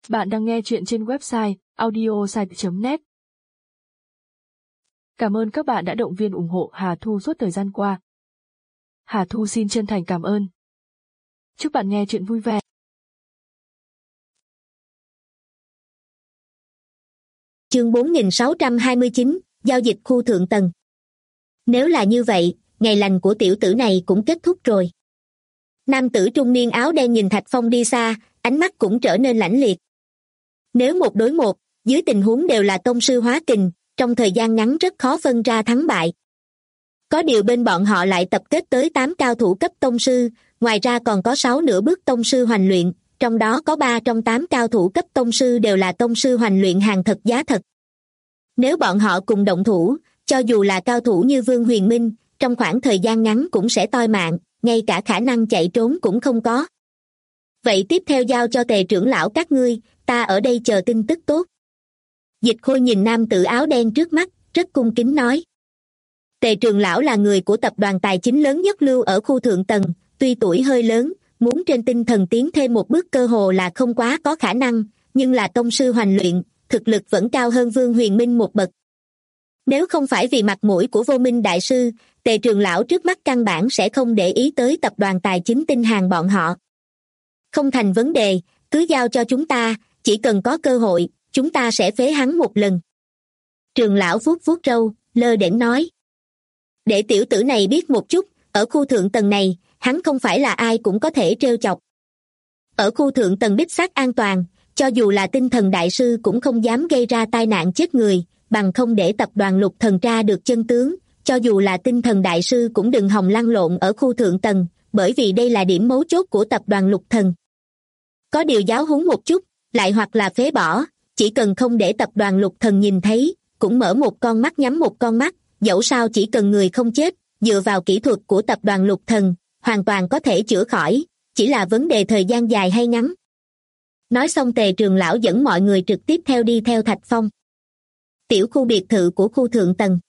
Bạn đang nghe chuyện trên website audiosite.net. Cảm ơn các bạn đã động viên ủng hộ Hà Thu suốt thời gian qua. Hà Thu xin chân thành cảm ơn. Chúc bạn nghe chuyện vui vẻ. Chương 4629, giao dịch khu thượng tầng. Nếu là như vậy, ngày lành của tiểu tử này cũng kết thúc rồi. Nam tử trung niên áo đen nhìn Thạch Phong đi xa, ánh mắt cũng trở nên lãnh liệt. Nếu một đối một, dưới tình huống đều là tông sư hóa kình, trong thời gian ngắn rất khó phân ra thắng bại. Có điều bên bọn họ lại tập kết tới 8 cao thủ cấp tông sư, ngoài ra còn có 6 nửa bước tông sư hoành luyện, trong đó có 3 trong 8 cao thủ cấp tông sư đều là tông sư hoành luyện hàng thật giá thật. Nếu bọn họ cùng động thủ, cho dù là cao thủ như Vương Huyền Minh, trong khoảng thời gian ngắn cũng sẽ toi mạng, ngay cả khả năng chạy trốn cũng không có. Vậy tiếp theo giao cho Tề trưởng lão các ngươi, ta ở đây chờ tin tức tốt. Dịch Khôi nhìn nam tử áo đen trước mắt, rất cung kính nói. Tề trưởng lão là người của tập đoàn tài chính lớn nhất lưu ở khu thượng tầng, tuy tuổi hơi lớn, muốn trên tinh thần tiến thêm một bước cơ hồ là không quá có khả năng, nhưng là tông sư hoành luyện, thực lực vẫn cao hơn Vương Huyền Minh một bậc. Nếu không phải vì mặt mũi của Vô Minh đại sư, Tề trưởng lão trước mắt căn bản sẽ không để ý tới tập đoàn tài chính tinh hàng bọn họ. Không thành vấn đề, cứ giao cho chúng ta, chỉ cần có cơ hội, chúng ta sẽ phế hắn một lần. Trường lão vuốt vuốt râu, lơ đễnh nói. Để tiểu tử này biết một chút, ở khu thượng tầng này, hắn không phải là ai cũng có thể trêu chọc. Ở khu thượng tầng đích xác an toàn, cho dù là tinh thần đại sư cũng không dám gây ra tai nạn chết người, bằng không để tập đoàn lục thần tra được chân tướng, cho dù là tinh thần đại sư cũng đừng hòng lăn lộn ở khu thượng tầng, bởi vì đây là điểm mấu chốt của tập đoàn lục thần. Có điều giáo huấn một chút, lại hoặc là phế bỏ, chỉ cần không để tập đoàn lục thần nhìn thấy, cũng mở một con mắt nhắm một con mắt, dẫu sao chỉ cần người không chết, dựa vào kỹ thuật của tập đoàn lục thần, hoàn toàn có thể chữa khỏi, chỉ là vấn đề thời gian dài hay ngắn. Nói xong Tề trưởng lão dẫn mọi người trực tiếp đi theo Thạch Phong. Tiểu khu biệt thự của khu thượng tầng.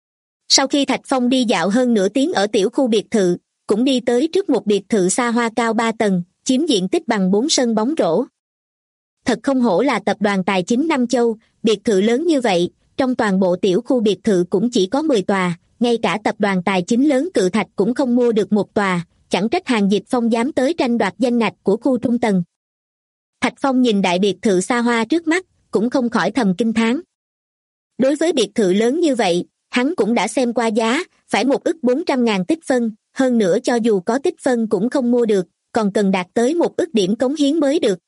Sau khi Thạch Phong đi dạo hơn nửa tiếng ở tiểu khu biệt thự, cũng đi tới trước một biệt thự xa hoa cao 3 tầng, chiếm diện tích bằng 4 sân bóng rổ. Thật không hổ là tập đoàn tài chính Nam Châu, biệt thự lớn như vậy, trong toàn bộ tiểu khu biệt thự cũng chỉ có 10 tòa, ngay cả tập đoàn tài chính lớn Cự Thạch cũng không mua được một tòa, chẳng trách Hàng Dịch Phong dám tới tranh đoạt danh ngạch của khu trung tầng. Thạch Phong nhìn đại biệt thự xa hoa trước mắt, cũng không khỏi thầm kinh thán. Đối với biệt thự lớn như vậy, hắn cũng đã xem qua giá, phải 1.400.000 tích phân, hơn nữa cho dù có tích phân cũng không mua được, còn cần đạt tới 1 ức điểm cống hiến mới được.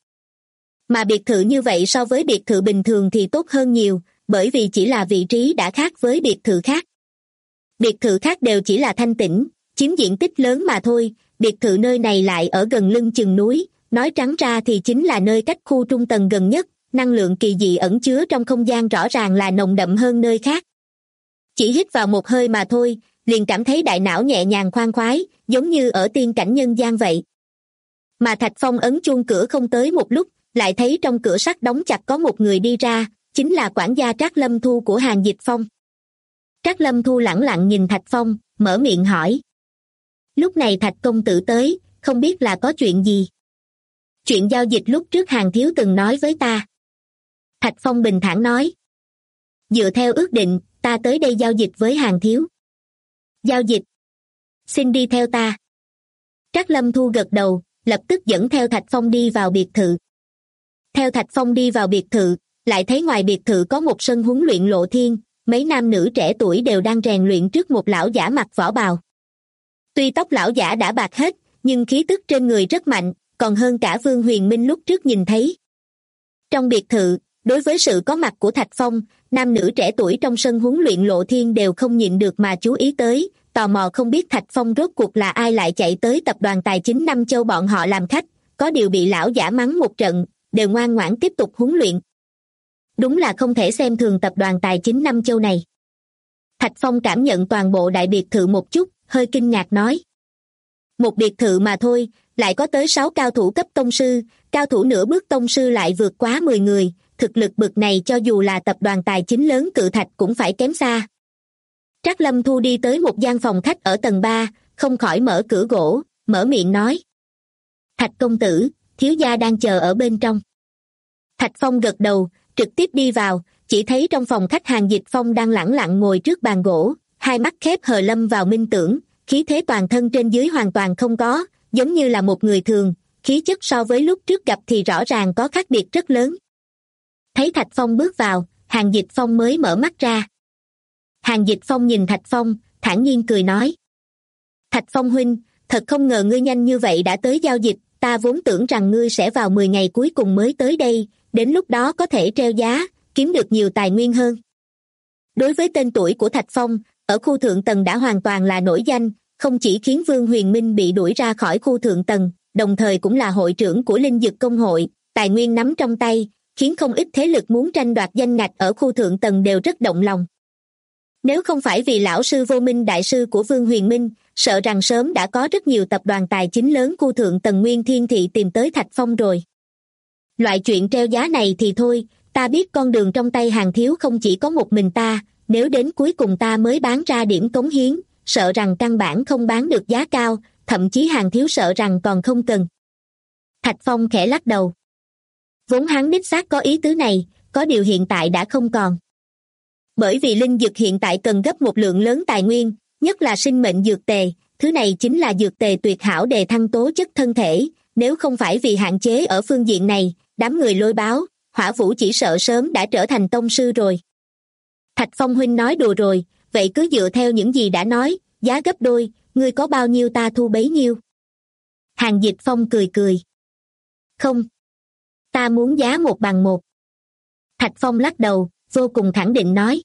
Mà biệt thự như vậy so với biệt thự bình thường thì tốt hơn nhiều, bởi vì chỉ là vị trí đã khác với biệt thự khác. Biệt thự khác đều chỉ là thanh tĩnh, chiếm diện tích lớn mà thôi, biệt thự nơi này lại ở gần lưng chừng núi, nói trắng ra thì chính là nơi cách khu trung tầng gần nhất, năng lượng kỳ dị ẩn chứa trong không gian rõ ràng là nồng đậm hơn nơi khác. Chỉ hít vào một hơi mà thôi, liền cảm thấy đại não nhẹ nhàng khoan khoái, giống như ở tiên cảnh nhân gian vậy. Mà Thạch Phong ấn chuông cửa không tới một lúc, lại thấy trong cửa sắt đóng chặt có một người đi ra, chính là quản gia Trác Lâm Thu của Hàng Dịch Phong. Trác Lâm Thu lẳng lặng nhìn Thạch Phong, mở miệng hỏi. Lúc này Thạch công tử tới, không biết là có chuyện gì? Chuyện giao dịch lúc trước Hàng thiếu từng nói với ta. Thạch Phong bình thản nói. Dựa theo ước định, ta tới đây giao dịch với Hàng thiếu. Giao dịch? Xin đi theo ta. Trác Lâm Thu gật đầu, lập tức dẫn theo Thạch Phong đi vào biệt thự. Theo Thạch Phong đi vào biệt thự, lại thấy ngoài biệt thự có một sân huấn luyện lộ thiên, mấy nam nữ trẻ tuổi đều đang rèn luyện trước một lão giả mặc võ bào. Tuy tóc lão giả đã bạc hết, nhưng khí tức trên người rất mạnh, còn hơn cả Vương Huyền Minh lúc trước nhìn thấy. Trong biệt thự, đối với sự có mặt của Thạch Phong, nam nữ trẻ tuổi trong sân huấn luyện lộ thiên đều không nhịn được mà chú ý tới, tò mò không biết Thạch Phong rốt cuộc là ai lại chạy tới tập đoàn tài chính Nam Châu bọn họ làm khách, có điều bị lão giả mắng một trận, đều ngoan ngoãn tiếp tục huấn luyện. Đúng là không thể xem thường tập đoàn tài chính Nam Châu này. Thạch Phong cảm nhận toàn bộ đại biệt thự một chút, hơi kinh ngạc nói. Một biệt thự mà thôi, lại có tới 6 cao thủ cấp tông sư, cao thủ nửa bước tông sư lại vượt quá 10 người, thực lực bực này cho dù là tập đoàn tài chính lớn Cự Thạch cũng phải kém xa. Trác Lâm Thu đi tới một gian phòng khách ở tầng 3, không khỏi mở cửa gỗ, mở miệng nói. Thạch công tử, thiếu gia đang chờ ở bên trong. Thạch Phong gật đầu, trực tiếp đi vào, chỉ thấy trong phòng khách Hàn Dịch Phong đang lẳng lặng ngồi trước bàn gỗ, hai mắt khép hờ lâm vào minh tưởng, khí thế toàn thân trên dưới hoàn toàn không có, giống như là một người thường, khí chất so với lúc trước gặp thì rõ ràng có khác biệt rất lớn. Thấy Thạch Phong bước vào, Hàn Dịch Phong mới mở mắt ra. Hàn Dịch Phong nhìn Thạch Phong, thản nhiên cười nói. Thạch Phong huynh, thật không ngờ ngươi nhanh như vậy đã tới giao dịch, ta vốn tưởng rằng ngươi sẽ vào 10 ngày cuối cùng mới tới đây, đến lúc đó có thể treo giá, kiếm được nhiều tài nguyên hơn. Đối với tên tuổi của Thạch Phong, ở khu thượng tầng đã hoàn toàn là nổi danh, không chỉ khiến Vương Huyền Minh bị đuổi ra khỏi khu thượng tầng, đồng thời cũng là hội trưởng của Linh Dực Công hội, tài nguyên nắm trong tay, khiến không ít thế lực muốn tranh đoạt danh ngạch ở khu thượng tầng đều rất động lòng. Nếu không phải vì lão sư Vô Minh đại sư của Vương Huyền Minh, sợ rằng sớm đã có rất nhiều tập đoàn tài chính lớn khu thượng tầng Nguyên Thiên Thị tìm tới Thạch Phong rồi. Loại chuyện treo giá này thì thôi, ta biết con đường trong tay Hàn thiếu không chỉ có một mình ta, nếu đến cuối cùng ta mới bán ra điểm cống hiến, sợ rằng căn bản không bán được giá cao, thậm chí Hàn thiếu sợ rằng còn không cần. Thạch Phong khẽ lắc đầu. Vốn hắn đích xác có ý tứ này, có điều hiện tại đã không còn. Bởi vì linh dược hiện tại cần gấp một lượng lớn tài nguyên, nhất là sinh mệnh dược tề, thứ này chính là dược tề tuyệt hảo đề thăng tố chất thân thể, nếu không phải vì hạn chế ở phương diện này, đám người Lôi Báo, Hỏa Vũ chỉ sợ sớm đã trở thành tông sư rồi. Thạch Phong huynh nói đùa rồi, vậy cứ dựa theo những gì đã nói, giá gấp đôi, ngươi có bao nhiêu ta thu bấy nhiêu. Hàn Dịch Phong cười cười. Không. Ta muốn giá 1/1. Thạch Phong lắc đầu, vô cùng khẳng định nói.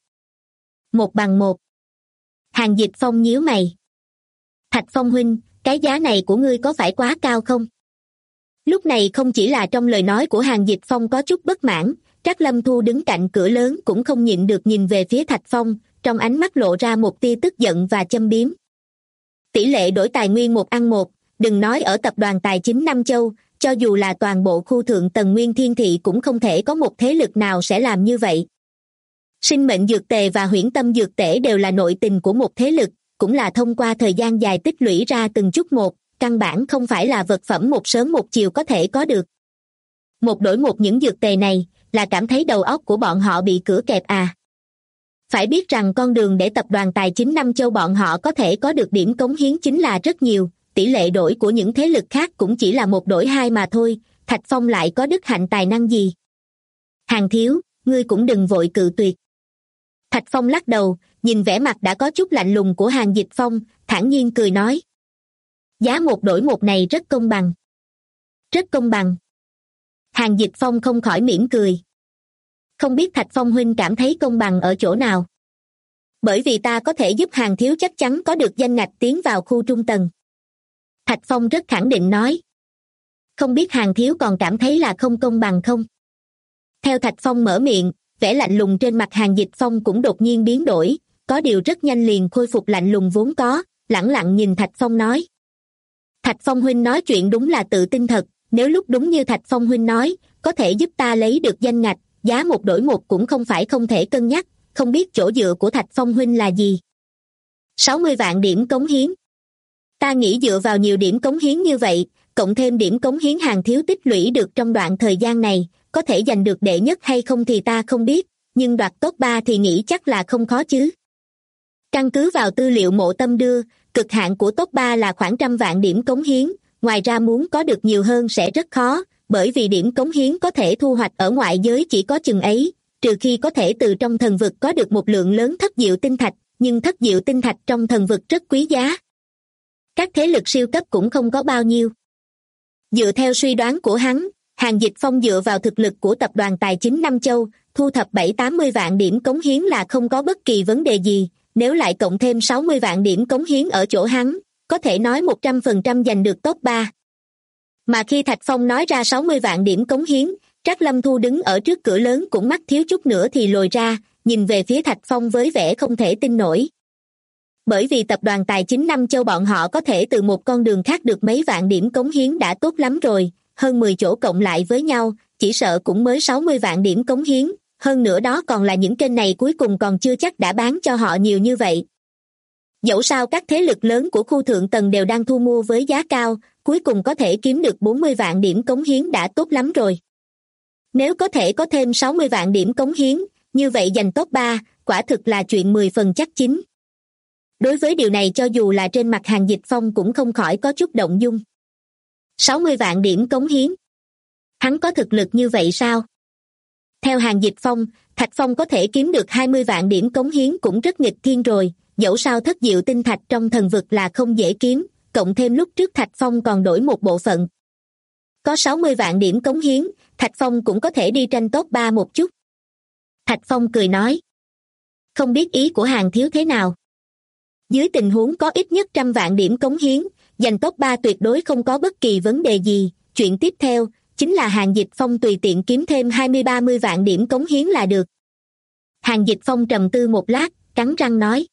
1/1. Hàn Dịch Phong nhíu mày. Thạch Phong huynh, cái giá này của ngươi có phải quá cao không? Lúc này không chỉ là trong lời nói của Hàn Dịch Phong có chút bất mãn, Trác Lâm Thu đứng cạnh cửa lớn cũng không nhịn được nhìn về phía Thạch Phong, trong ánh mắt lộ ra một tia tức giận và châm biếm. Tỷ lệ đổi tài nguyên 1:1, đừng nói ở tập đoàn tài chính Nam Châu, cho dù là toàn bộ khu thượng tầng Nguyên Thiên Thị cũng không thể có một thế lực nào sẽ làm như vậy. Sinh mệnh dược tề và huyễn tâm dược tể đều là nội tình của một thế lực, cũng là thông qua thời gian dài tích lũy ra từng chút một, căn bản không phải là vật phẩm một sớm một chiều có thể có được. Một đổi một những dược tề này, là cảm thấy đầu óc của bọn họ bị cửa kẹp à. Phải biết rằng con đường để tập đoàn tài chính Nam Châu bọn họ có thể có được điểm cống hiến chính là rất nhiều, tỷ lệ đổi của những thế lực khác cũng chỉ là 1:2 mà thôi, Thạch Phong lại có đức hạnh tài năng gì. Hàn thiếu, ngươi cũng đừng vội cự tuyệt. Thạch Phong lắc đầu, nhìn vẻ mặt đã có chút lạnh lùng của Hàn Dịch Phong, thản nhiên cười nói. Giá 1:1 này rất công bằng. Rất công bằng. Hàn Dịch Phong không khỏi mỉm cười. Không biết Thạch Phong huynh cảm thấy công bằng ở chỗ nào? Bởi vì ta có thể giúp Hàn thiếu chắc chắn có được danh ngạch tiến vào khu trung tầng. Thạch Phong rất khẳng định nói. Không biết Hàn thiếu còn cảm thấy là không công bằng không? Theo Thạch Phong mở miệng, vẻ lạnh lùng trên mặt Hàn Dịch Phong cũng đột nhiên biến đổi, có điều rất nhanh liền khôi phục lạnh lùng vốn có, lẳng lặng nhìn Thạch Phong nói. Thạch Phong huynh nói chuyện đúng là tự tin thật, nếu lúc đúng như Thạch Phong huynh nói, có thể giúp ta lấy được danh ngạch, giá 1:1 cũng không phải không thể cân nhắc, không biết chỗ dựa của Thạch Phong huynh là gì. 60 vạn điểm cống hiến. Ta nghĩ dựa vào nhiều điểm cống hiến như vậy, cộng thêm điểm cống hiến Hàn thiếu tích lũy được trong đoạn thời gian này, có thể giành được đệ nhất hay không thì ta không biết, nhưng đoạt top 3 thì nghĩ chắc là không khó chứ. Căn cứ vào tư liệu Mộ Tâm đưa, cực hạn của top 3 là khoảng 100 vạn điểm cống hiến, ngoài ra muốn có được nhiều hơn sẽ rất khó, bởi vì điểm cống hiến có thể thu hoạch ở ngoại giới chỉ có chừng ấy, trừ khi có thể từ trong thần vực có được một lượng lớn thất diệu tinh thạch, nhưng thất diệu tinh thạch trong thần vực rất quý giá. Các thế lực siêu cấp cũng không có bao nhiêu. Dựa theo suy đoán của hắn, Hàn Dịch Phong dựa vào thực lực của tập đoàn tài chính Nam Châu, thu thập 70-80 vạn điểm cống hiến là không có bất kỳ vấn đề gì, nếu lại cộng thêm 60 vạn điểm cống hiến ở chỗ hắn, có thể nói 100% giành được top 3. Mà khi Thạch Phong nói ra 60 vạn điểm cống hiến, Trác Lâm Thu đứng ở trước cửa lớn cũng mắt thiếu chút nữa thì lồi ra, nhìn về phía Thạch Phong với vẻ không thể tin nổi. Bởi vì tập đoàn tài chính Nam Châu bọn họ có thể từ một con đường khác được mấy vạn điểm cống hiến đã tốt lắm rồi, hơn 10 chỗ cộng lại với nhau, chỉ sợ cũng mới 60 vạn điểm cống hiến, hơn nữa đó còn là những kênh này cuối cùng còn chưa chắc đã bán cho họ nhiều như vậy. Dẫu sao các thế lực lớn của khu thượng tầng đều đang thu mua với giá cao, cuối cùng có thể kiếm được 40 vạn điểm cống hiến đã tốt lắm rồi. Nếu có thể có thêm 60 vạn điểm cống hiến, như vậy giành top 3, quả thực là chuyện 10 phần chắc chín. Đối với điều này cho dù là trên mặt Hàn Dịch Phong cũng không khỏi có chút động dung. 60 vạn điểm cống hiến. Hắn có thực lực như vậy sao? Theo Hàn Dịch Phong, Thạch Phong có thể kiếm được 20 vạn điểm cống hiến cũng rất nghịch thiên rồi, dẫu sao thất diệu tinh thạch trong thần vực là không dễ kiếm, cộng thêm lúc trước Thạch Phong còn đổi một bộ phận. Có 60 vạn điểm cống hiến, Thạch Phong cũng có thể đi tranh top 3 một chút. Thạch Phong cười nói. Không biết ý của Hàn thiếu thế nào? Dưới tình huống có ít nhất 100 vạn điểm cống hiến, giành top 3 tuyệt đối không có bất kỳ vấn đề gì. Chuyện tiếp theo chính là Hàn Dịch Phong tùy tiện kiếm thêm 20-30 vạn điểm cống hiến là được. Hàn Dịch Phong trầm tư một lát, cắn răng nói.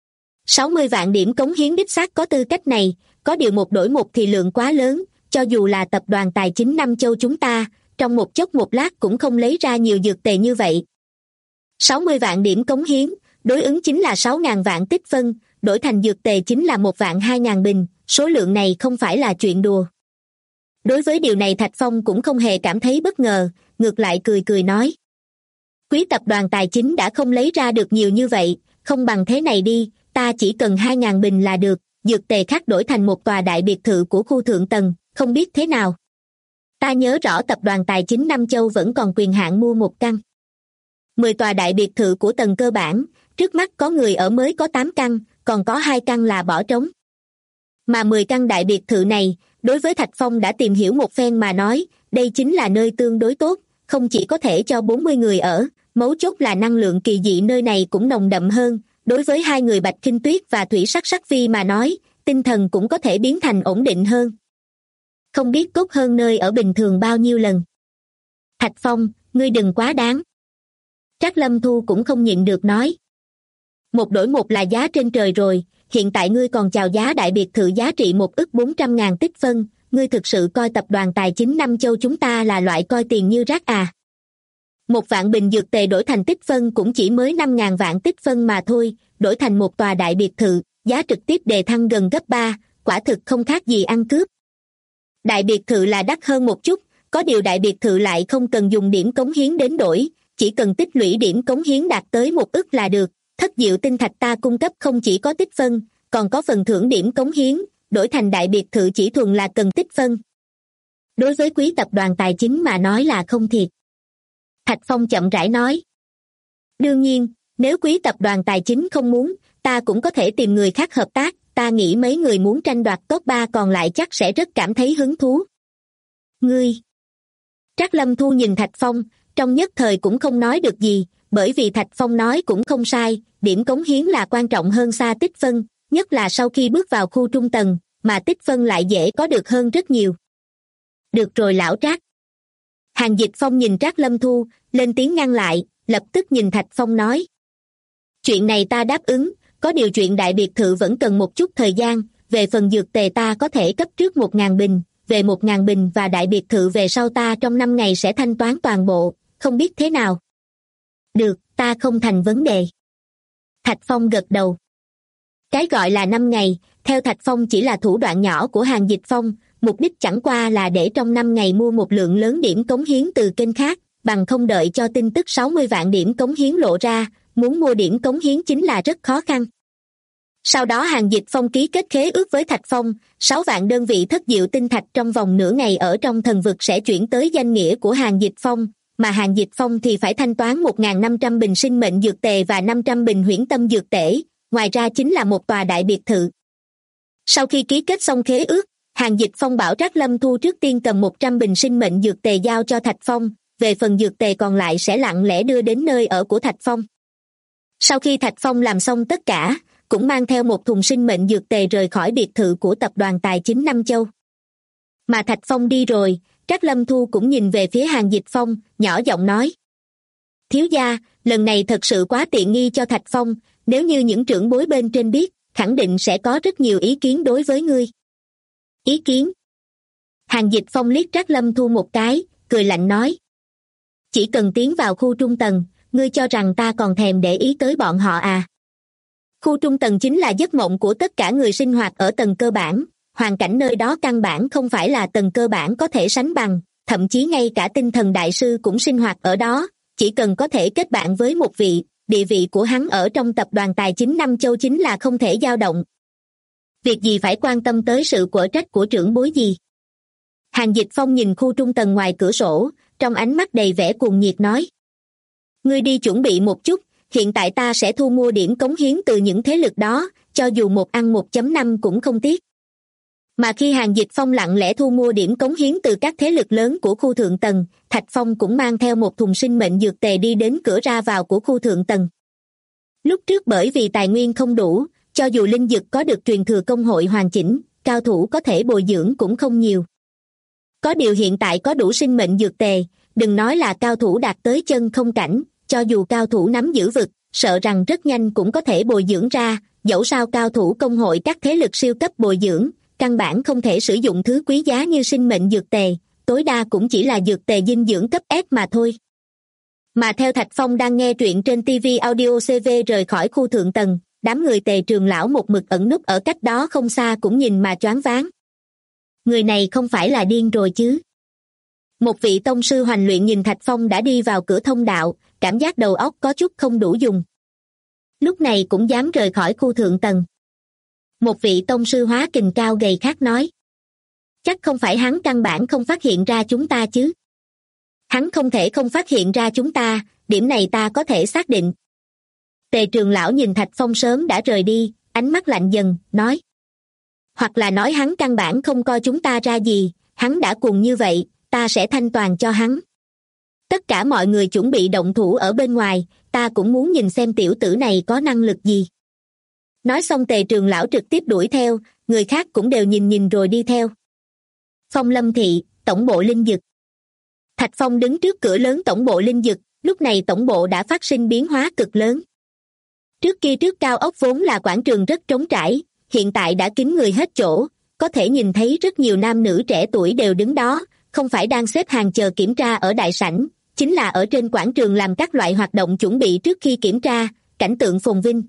60 vạn điểm cống hiến đích xác có tư cách này, có điều một đổi một thì lượng quá lớn, cho dù là tập đoàn tài chính Nam Châu chúng ta, trong một chốc một lát cũng không lấy ra nhiều dược tệ như vậy. 60 vạn điểm cống hiến, đối ứng chính là 6.000 vạn tích phân, đổi thành dược tệ chính là 1.200.000 bình, số lượng này không phải là chuyện đùa. Đối với điều này Thạch Phong cũng không hề cảm thấy bất ngờ, ngược lại cười cười nói. Quý tập đoàn tài chính đã không lấy ra được nhiều như vậy, không bằng thế này đi, ta chỉ cần 2.000 bình là được, dược tệ khác đổi thành một tòa đại biệt thự của khu thượng tầng, không biết thế nào. Ta nhớ rõ tập đoàn tài chính Nam Châu vẫn còn quyền hạn mua một căn. 10 tòa đại biệt thự của tầng cơ bản, trước mắt có người ở mới có 8 căn, còn có 2 căn là bỏ trống. Mà 10 căn đại biệt thự này, đối với Thạch Phong đã tìm hiểu một phen mà nói, đây chính là nơi tương đối tốt, không chỉ có thể cho 40 người ở, mấu chốt là năng lượng kỳ dị nơi này cũng nồng đậm hơn, đối với hai người Bạch Khinh Tuyết và Thủy Sắc Sắc Phi mà nói, tinh thần cũng có thể biến thành ổn định hơn. Không biết tốt hơn nơi ở bình thường bao nhiêu lần. Thạch Phong, ngươi đừng quá đáng. Trác Lâm Thu cũng không nhịn được nói. Một đổi một là giá trên trời rồi, hiện tại ngươi còn chào giá đại biệt thự giá trị 1.400.000 tích phân, ngươi thực sự coi tập đoàn tài chính Nam Châu chúng ta là loại coi tiền như rác à? 1 vạn bình dược tệ đổi thành tích phân cũng chỉ mới 5.000 vạn tích phân mà thôi, đổi thành một tòa đại biệt thự, giá trực tiếp đề thăng gần gấp 3, quả thực không khác gì ăn cướp. Đại biệt thự là đắt hơn một chút, có điều đại biệt thự lại không cần dùng điểm cống hiến đến đổi, chỉ cần tích lũy điểm cống hiến đạt tới 1 ức là được. Thất diệu tinh thạch ta cung cấp không chỉ có tích phân, còn có phần thưởng điểm cống hiến, đổi thành đại biệt thự chỉ thuần là cần tích phân. Đối với quý tập đoàn tài chính mà nói là không thiệt. Thạch Phong chậm rãi nói. Đương nhiên, nếu quý tập đoàn tài chính không muốn, ta cũng có thể tìm người khác hợp tác, ta nghĩ mấy người muốn tranh đoạt top 3 còn lại chắc sẽ rất cảm thấy hứng thú. Ngươi! Trác Lâm Thu nhìn Thạch Phong, trong nhất thời cũng không nói được gì, bởi vì Thạch Phong nói cũng không sai, điểm cống hiến là quan trọng hơn xa tích phân, nhất là sau khi bước vào khu trung tầng, mà tích phân lại dễ có được hơn rất nhiều. Được rồi lão Trác. Hàn Dịch Phong nhìn Trác Lâm Thu, lên tiếng ngăn lại, lập tức nhìn Thạch Phong nói. Chuyện này ta đáp ứng, có điều chuyện đại biệt thự vẫn cần một chút thời gian, về phần dược tề ta có thể cấp trước 1.000 bình, về 1.000 bình và đại biệt thự về sau ta trong 5 ngày sẽ thanh toán toàn bộ, không biết thế nào. Được, ta không thành vấn đề. Thạch Phong gật đầu. Cái gọi là 5 ngày, theo Thạch Phong chỉ là thủ đoạn nhỏ của Hàn Dịch Phong, mục đích chẳng qua là để trong 5 ngày mua một lượng lớn điểm cống hiến từ kênh khác, bằng không đợi cho tin tức 60 vạn điểm cống hiến lộ ra, muốn mua điểm cống hiến chính là rất khó khăn. Sau đó Hàn Dịch Phong ký kết khế ước với Thạch Phong, 6 vạn đơn vị thất diệu tinh thạch trong vòng nửa ngày ở trong thần vực sẽ chuyển tới danh nghĩa của Hàn Dịch Phong, mà Hàn Dịch Phong thì phải thanh toán 1.500 bình sinh mệnh dược tề và 500 bình huyễn tâm dược tể, ngoài ra chính là một tòa đại biệt thự. Sau khi ký kết xong khế ước, Hàn Dịch Phong bảo Trác Lâm Thu trước tiên cầm 100 bình sinh mệnh dược tề giao cho Thạch Phong, về phần dược tề còn lại sẽ lặng lẽ đưa đến nơi ở của Thạch Phong. Sau khi Thạch Phong làm xong tất cả, cũng mang theo một thùng sinh mệnh dược tề rời khỏi biệt thự của tập đoàn tài chính Nam Châu. Mà Thạch Phong đi rồi, Trác Lâm Thu cũng nhìn về phía Hàn Dịch Phong, nhỏ giọng nói. Thiếu gia, lần này thật sự quá tiện nghi cho Thạch Phong, nếu như những trưởng bối bên trên biết, khẳng định sẽ có rất nhiều ý kiến đối với ngươi. Ý kiến? Hàn Dịch Phong liếc Trác Lâm Thu một cái, cười lạnh nói. Chỉ cần tiến vào khu trung tầng, ngươi cho rằng ta còn thèm để ý tới bọn họ à? Khu trung tầng chính là giấc mộng của tất cả người sinh hoạt ở tầng cơ bản, hoàn cảnh nơi đó căn bản không phải là tầng cơ bản có thể sánh bằng, thậm chí ngay cả tinh thần đại sư cũng sinh hoạt ở đó, chỉ cần có thể kết bạn với một vị, địa vị của hắn ở trong tập đoàn tài chính Năm Châu chính là không thể dao động. Việc gì phải quan tâm tới sự quở trách của trưởng bối gì? Hàn Dịch Phong nhìn khu trung tầng ngoài cửa sổ, trong ánh mắt đầy vẻ cuồng nhiệt nói. Ngươi đi chuẩn bị một chút, hiện tại ta sẽ thu mua điểm cống hiến từ những thế lực đó, cho dù một ăn 1.5 cũng không tiếc. Mà khi Hàn Dịch Phong lặng lẽ thu mua điểm cống hiến từ các thế lực lớn của khu thượng tầng, Thạch Phong cũng mang theo một thùng sinh mệnh dược tề đi đến cửa ra vào của khu thượng tầng. Lúc trước bởi vì tài nguyên không đủ, cho dù linh dược có được truyền thừa công hội hoàn chỉnh, cao thủ có thể bồi dưỡng cũng không nhiều. Có điều hiện tại có đủ sinh mệnh dược tề, đừng nói là cao thủ đạt tới chân không cảnh, cho dù cao thủ nắm giữ vực, sợ rằng rất nhanh cũng có thể bồi dưỡng ra, dẫu sao cao thủ công hội các thế lực siêu cấp bồi dưỡng, căn bản không thể sử dụng thứ quý giá như sinh mệnh dược tề, tối đa cũng chỉ là dược tề dinh dưỡng cấp S mà thôi. Mà theo Thạch Phong đang nghe truyện trên TV Audio CV rời khỏi khu thượng tầng, đám người Tề Trường Lão một mực ẩn núp ở cách đó không xa cũng nhìn mà choáng váng. Người này không phải là điên rồi chứ? Một vị tông sư hoành luyện nhìn Thạch Phong đã đi vào cửa thông đạo, cảm giác đầu óc có chút không đủ dùng. Lúc này cũng dám rời khỏi khu thượng tầng. Một vị tông sư hóa kình cao gầy khác nói. Chắc không phải hắn căn bản không phát hiện ra chúng ta chứ? Hắn không thể không phát hiện ra chúng ta, điểm này ta có thể xác định. Tề Trường Lão nhìn Thạch Phong sớm đã rời đi, ánh mắt lạnh dần, nói. Hoặc là nói hắn căn bản không coi chúng ta ra gì, hắn đã cùng như vậy, ta sẽ thanh toàn cho hắn. Tất cả mọi người chuẩn bị động thủ ở bên ngoài, ta cũng muốn nhìn xem tiểu tử này có năng lực gì. Nói xong Tề Trường Lão trực tiếp đuổi theo, người khác cũng đều nhìn rồi đi theo. Phong Lâm Thị, tổng bộ linh dực. Thạch Phong đứng trước cửa lớn tổng bộ linh dực, lúc này tổng bộ đã phát sinh biến hóa cực lớn. Trước kia trước cao ốc vốn là quảng trường rất trống trải, hiện tại đã kín người hết chỗ, có thể nhìn thấy rất nhiều nam nữ trẻ tuổi đều đứng đó, không phải đang xếp hàng chờ kiểm tra ở đại sảnh, chính là ở trên quảng trường làm các loại hoạt động chuẩn bị trước khi kiểm tra, cảnh tượng phồn vinh.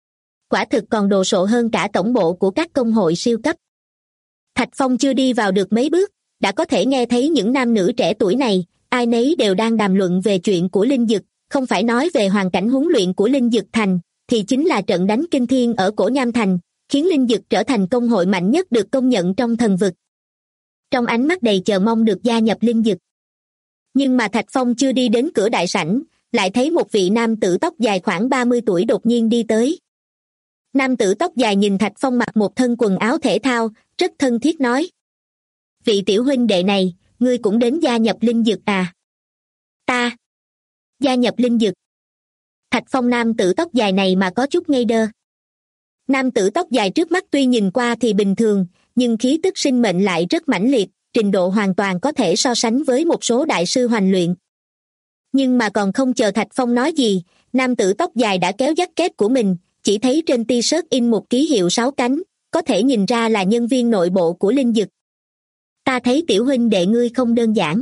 Quả thực còn đồ sộ hơn cả tổng bộ của các công hội siêu cấp. Thạch Phong chưa đi vào được mấy bước, đã có thể nghe thấy những nam nữ trẻ tuổi này, ai nấy đều đang đàm luận về chuyện của linh dực, không phải nói về hoàn cảnh huấn luyện của linh dực thành, thì chính là trận đánh kinh thiên ở Cổ Nham Thành, khiến linh dực trở thành công hội mạnh nhất được công nhận trong thần vực. Trong ánh mắt đầy chờ mong được gia nhập linh dực. Nhưng mà Thạch Phong chưa đi đến cửa đại sảnh, lại thấy một vị nam tử tóc dài khoảng 30 tuổi đột nhiên đi tới. Nam tử tóc dài nhìn Thạch Phong mặc một thân quần áo thể thao, rất thân thiết nói. Vị tiểu huynh đệ này, ngươi cũng đến gia nhập linh dực à? Ta. Gia nhập linh dực. Thạch Phong nam tử tóc dài này mà có chút ngây đơ. Nam tử tóc dài trước mắt tuy nhìn qua thì bình thường, nhưng khí tức sinh mệnh lại rất mãnh liệt, trình độ hoàn toàn có thể so sánh với một số đại sư hoành luyện. Nhưng mà còn không chờ Thạch Phong nói gì, nam tử tóc dài đã kéo jacket của mình, chỉ thấy trên t-shirt in một ký hiệu 6 cánh, có thể nhìn ra là nhân viên nội bộ của linh dực. Ta thấy tiểu huynh đệ ngươi không đơn giản.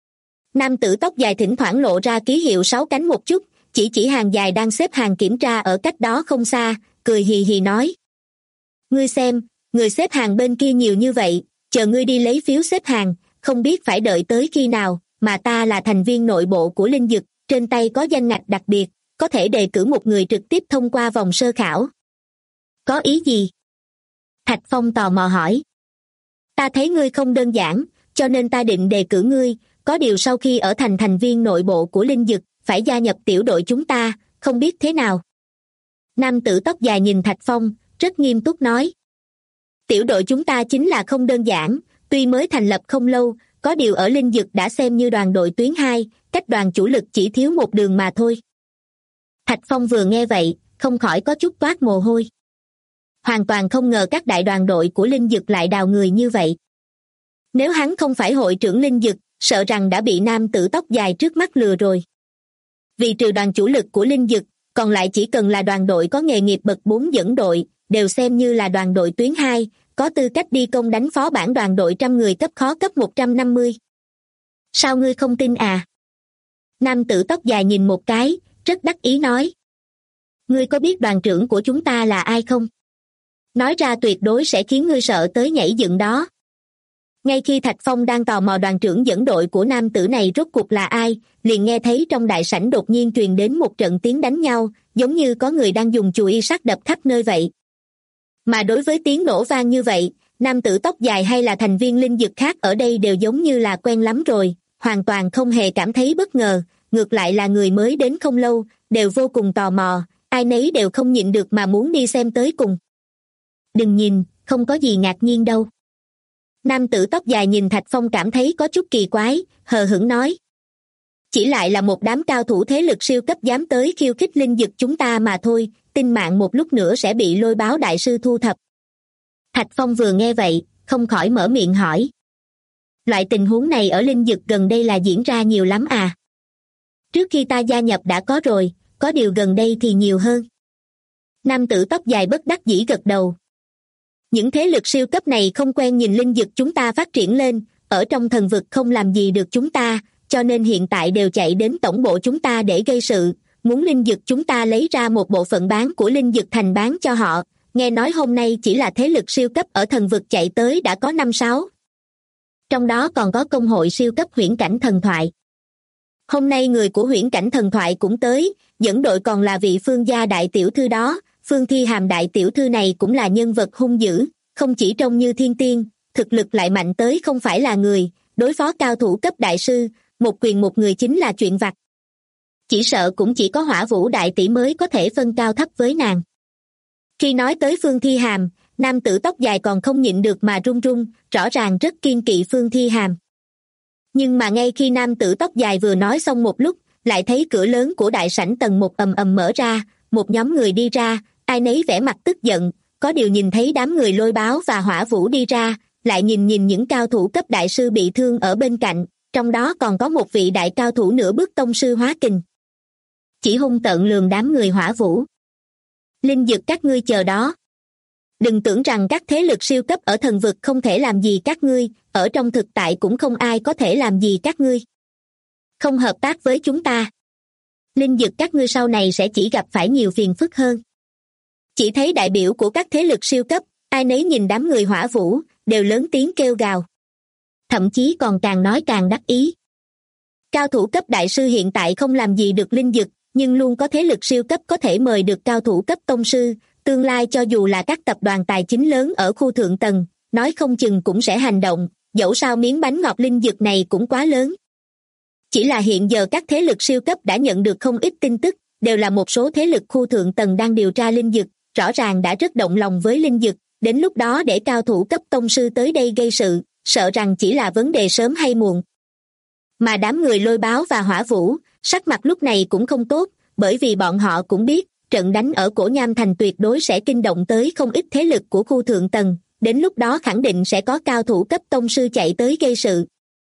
Nam tử tóc dài thỉnh thoảng lộ ra ký hiệu 6 cánh một chút, chỉ hàng dài đang xếp hàng kiểm tra ở cách đó không xa, cười hì hì nói. Ngươi xem, người xếp hàng bên kia nhiều như vậy, chờ ngươi đi lấy phiếu xếp hàng, không biết phải đợi tới khi nào, mà ta là thành viên nội bộ của linh dực, trên tay có danh ngạch đặc biệt, có thể đề cử một người trực tiếp thông qua vòng sơ khảo. Có ý gì? Thạch Phong tò mò hỏi. Ta thấy ngươi không đơn giản, cho nên ta định đề cử ngươi, có điều sau khi ở thành viên nội bộ của linh dực, phải gia nhập tiểu đội chúng ta, không biết thế nào. Nam tử tóc dài nhìn Thạch Phong, rất nghiêm túc nói. Tiểu đội chúng ta chính là không đơn giản, tuy mới thành lập không lâu, có điều ở linh dực đã xem như đoàn đội tuyến 2, cách đoàn chủ lực chỉ thiếu một đường mà thôi. Thạch Phong vừa nghe vậy, không khỏi có chút toát mồ hôi. Hoàn toàn không ngờ các đại đoàn đội của linh dực lại đào người như vậy. Nếu hắn không phải hội trưởng linh dực, sợ rằng đã bị nam tử tóc dài trước mắt lừa rồi. Vì trừ đoàn chủ lực của linh dực, còn lại chỉ cần là đoàn đội có nghề nghiệp bậc 4 dẫn đội, đều xem như là đoàn đội tuyến 2, có tư cách đi công đánh phó bản đoàn đội trăm người cấp khó cấp 150. Sao ngươi không tin à? Nam tử tóc dài nhìn một cái, rất đắc ý nói. Ngươi có biết đoàn trưởng của chúng ta là ai không? Nói ra tuyệt đối sẽ khiến ngươi sợ tới nhảy dựng đó. Ngay khi Thạch Phong đang tò mò đoàn trưởng dẫn đội của nam tử này rốt cuộc là ai, liền nghe thấy trong đại sảnh đột nhiên truyền đến một trận tiếng đánh nhau, giống như có người đang dùng chùy sắt đập khắp nơi vậy. Mà đối với tiếng nổ vang như vậy, nam tử tóc dài hay là thành viên linh dực khác ở đây đều giống như là quen lắm rồi, hoàn toàn không hề cảm thấy bất ngờ, ngược lại là người mới đến không lâu, đều vô cùng tò mò, ai nấy đều không nhịn được mà muốn đi xem tới cùng. Đừng nhìn, không có gì ngạc nhiên đâu. Nam tử tóc dài nhìn Thạch Phong cảm thấy có chút kỳ quái, hờ hững nói. Chỉ lại là một đám cao thủ thế lực siêu cấp dám tới khiêu khích linh dực chúng ta mà thôi, tin mạng một lúc nữa sẽ bị Lôi Báo đại sư thu thập. Thạch Phong vừa nghe vậy, không khỏi mở miệng hỏi. Loại tình huống này ở linh dực gần đây là diễn ra nhiều lắm à? Trước khi ta gia nhập đã có rồi, có điều gần đây thì nhiều hơn. Nam tử tóc dài bất đắc dĩ gật đầu. Những thế lực siêu cấp này không quen nhìn linh dực chúng ta phát triển lên, ở trong thần vực không làm gì được chúng ta, cho nên hiện tại đều chạy đến tổng bộ chúng ta để gây sự, muốn linh dực chúng ta lấy ra một bộ phận bán của linh dực thành bán cho họ. Nghe nói hôm nay chỉ là thế lực siêu cấp ở thần vực chạy tới đã có 5-6. Trong đó còn có công hội siêu cấp huyễn cảnh thần thoại. Hôm nay người của huyễn cảnh thần thoại cũng tới, dẫn đội còn là vị Phương gia đại tiểu thư đó. Phương Thi Hàm đại tiểu thư này cũng là nhân vật hung dữ, không chỉ trông như thiên tiên, thực lực lại mạnh tới không phải là người, đối phó cao thủ cấp đại sư, một quyền một người chính là chuyện vặt. Chỉ sợ cũng chỉ có Hỏa Vũ đại tỷ mới có thể phân cao thấp với nàng. Khi nói tới Phương Thi Hàm, nam tử tóc dài còn không nhịn được mà run run, rõ ràng rất kiêng kỵ Phương Thi Hàm. Nhưng mà ngay khi nam tử tóc dài vừa nói xong một lúc, lại thấy cửa lớn của đại sảnh tầng 1 ầm ầm mở ra, một nhóm người đi ra, ai nấy vẻ mặt tức giận, có điều nhìn thấy đám người Lôi Báo và Hỏa Vũ đi ra, lại nhìn những cao thủ cấp đại sư bị thương ở bên cạnh, trong đó còn có một vị đại cao thủ nửa bước tông sư hóa kình. Chỉ hung tợn lườm đám người Hỏa Vũ. Linh dực các ngươi chờ đó. Đừng tưởng rằng các thế lực siêu cấp ở thần vực không thể làm gì các ngươi, ở trong thực tại cũng không ai có thể làm gì các ngươi. Không hợp tác với chúng ta. Linh dực các ngươi sau này sẽ chỉ gặp phải nhiều phiền phức hơn. Chỉ thấy đại biểu của các thế lực siêu cấp, ai nấy nhìn đám người Hỏa Vũ, đều lớn tiếng kêu gào. Thậm chí còn càng nói càng đắc ý. Cao thủ cấp đại sư hiện tại không làm gì được linh dực, nhưng luôn có thế lực siêu cấp có thể mời được cao thủ cấp tông sư, tương lai cho dù là các tập đoàn tài chính lớn ở khu thượng tầng, nói không chừng cũng sẽ hành động, dẫu sao miếng bánh ngọt linh dực này cũng quá lớn. Chỉ là hiện giờ các thế lực siêu cấp đã nhận được không ít tin tức, đều là một số thế lực khu thượng tầng đang điều tra linh dực, rõ ràng đã rất động lòng với linh dực, đến lúc đó để cao thủ cấp tông sư tới đây gây sự, sợ rằng chỉ là vấn đề sớm hay muộn. Mà đám người Lôi Báo và Hỏa Vũ, sắc mặt lúc này cũng không tốt, bởi vì bọn họ cũng biết, trận đánh ở Cổ Nham Thành tuyệt đối sẽ kinh động tới không ít thế lực của khu thượng tầng, đến lúc đó khẳng định sẽ có cao thủ cấp tông sư chạy tới gây sự.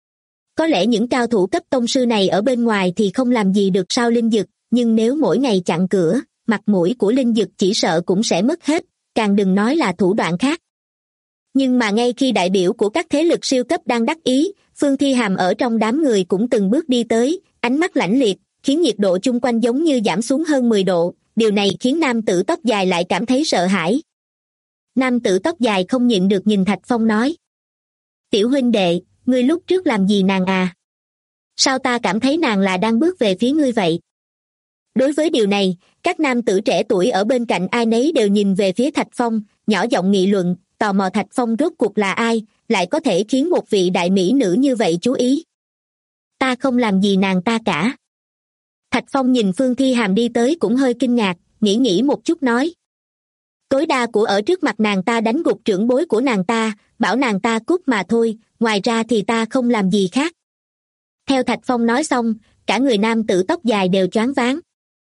Có lẽ những cao thủ cấp tông sư này ở bên ngoài thì không làm gì được sao linh dực, nhưng nếu mỗi ngày chặn cửa, mặt mũi của linh dực chỉ sợ cũng sẽ mất hết, càng đừng nói là thủ đoạn khác. Nhưng mà ngay khi đại biểu của các thế lực siêu cấp đang đắc ý, Phương Thi Hàm ở trong đám người cũng từng bước đi tới, ánh mắt lãnh liệt, khiến nhiệt độ chung quanh giống như giảm xuống hơn 10 độ, điều này khiến nam tử tóc dài lại cảm thấy sợ hãi. Nam tử tóc dài không nhịn được nhìn Thạch Phong nói. Tiểu huynh đệ, ngươi lúc trước làm gì nàng à? Sao ta cảm thấy nàng là đang bước về phía ngươi vậy? Đối với điều này, các nam tử trẻ tuổi ở bên cạnh ai nấy đều nhìn về phía Thạch Phong, nhỏ giọng nghị luận, tò mò Thạch Phong rốt cuộc là ai, lại có thể khiến một vị đại mỹ nữ như vậy chú ý. Ta không làm gì nàng ta cả. Thạch Phong nhìn Phương Thi Hàm đi tới cũng hơi kinh ngạc, nghĩ một chút nói. Tối đa của ở trước mặt nàng ta đánh gục trưởng bối của nàng ta, bảo nàng ta cút mà thôi, ngoài ra thì ta không làm gì khác. Theo Thạch Phong nói xong, cả người nam tử tóc dài đều choáng váng.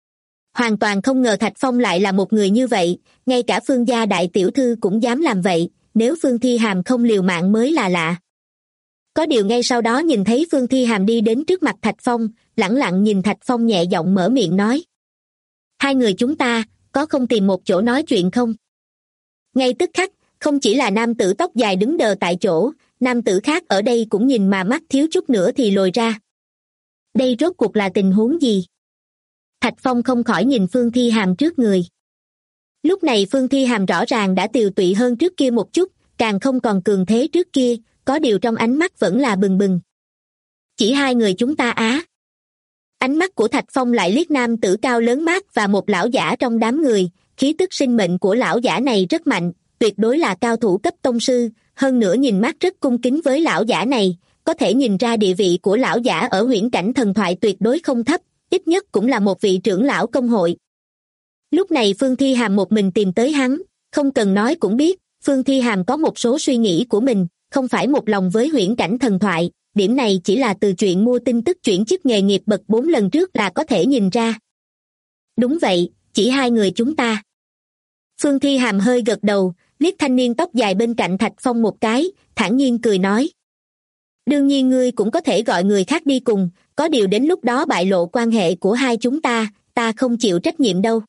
Hoàn toàn không ngờ Thạch Phong lại là một người như vậy, ngay cả Phương gia đại tiểu thư cũng dám làm vậy, nếu Phương Thi Hàm không liều mạng mới là lạ. Có điều ngay sau đó nhìn thấy Phương Thi Hàm đi đến trước mặt Thạch Phong, lẳng lặng nhìn Thạch Phong nhẹ giọng mở miệng nói. Hai người chúng ta, có không tìm một chỗ nói chuyện không? Ngay tức khắc, không chỉ là nam tử tóc dài đứng đờ tại chỗ, nam tử khác ở đây cũng nhìn mà mắt thiếu chút nữa thì lồi ra. Đây rốt cuộc là tình huống gì? Thạch Phong không khỏi nhìn Phương Thi Hàm trước người. Lúc này Phương Thi Hàm rõ ràng đã tiều tụy hơn trước kia một chút, càng không còn cường thế trước kia, có điều trong ánh mắt vẫn là bừng bừng. Chỉ hai người chúng ta á? Ánh mắt của Thạch Phong lại liếc nam tử cao lớn mát và một lão giả trong đám người, khí tức sinh mệnh của lão giả này rất mạnh, tuyệt đối là cao thủ cấp tông sư, hơn nữa nhìn mắt rất cung kính với lão giả này, có thể nhìn ra địa vị của lão giả ở huyễn cảnh thần thoại tuyệt đối không thấp, ít nhất cũng là một vị trưởng lão công hội. Lúc này Phương Thi Hàm một mình tìm tới hắn, không cần nói cũng biết, Phương Thi Hàm có một số suy nghĩ của mình, không phải một lòng với huyễn cảnh thần thoại, điểm này chỉ là từ chuyện mua tin tức chuyển chức nghề nghiệp bậc 4 lần trước là có thể nhìn ra. Đúng vậy, chỉ hai người chúng ta. Phương Thi Hàm hơi gật đầu, liếc thanh niên tóc dài bên cạnh Thạch Phong một cái, thản nhiên cười nói. Đương nhiên ngươi cũng có thể gọi người khác đi cùng, có điều đến lúc đó bại lộ quan hệ của hai chúng ta không chịu trách nhiệm đâu.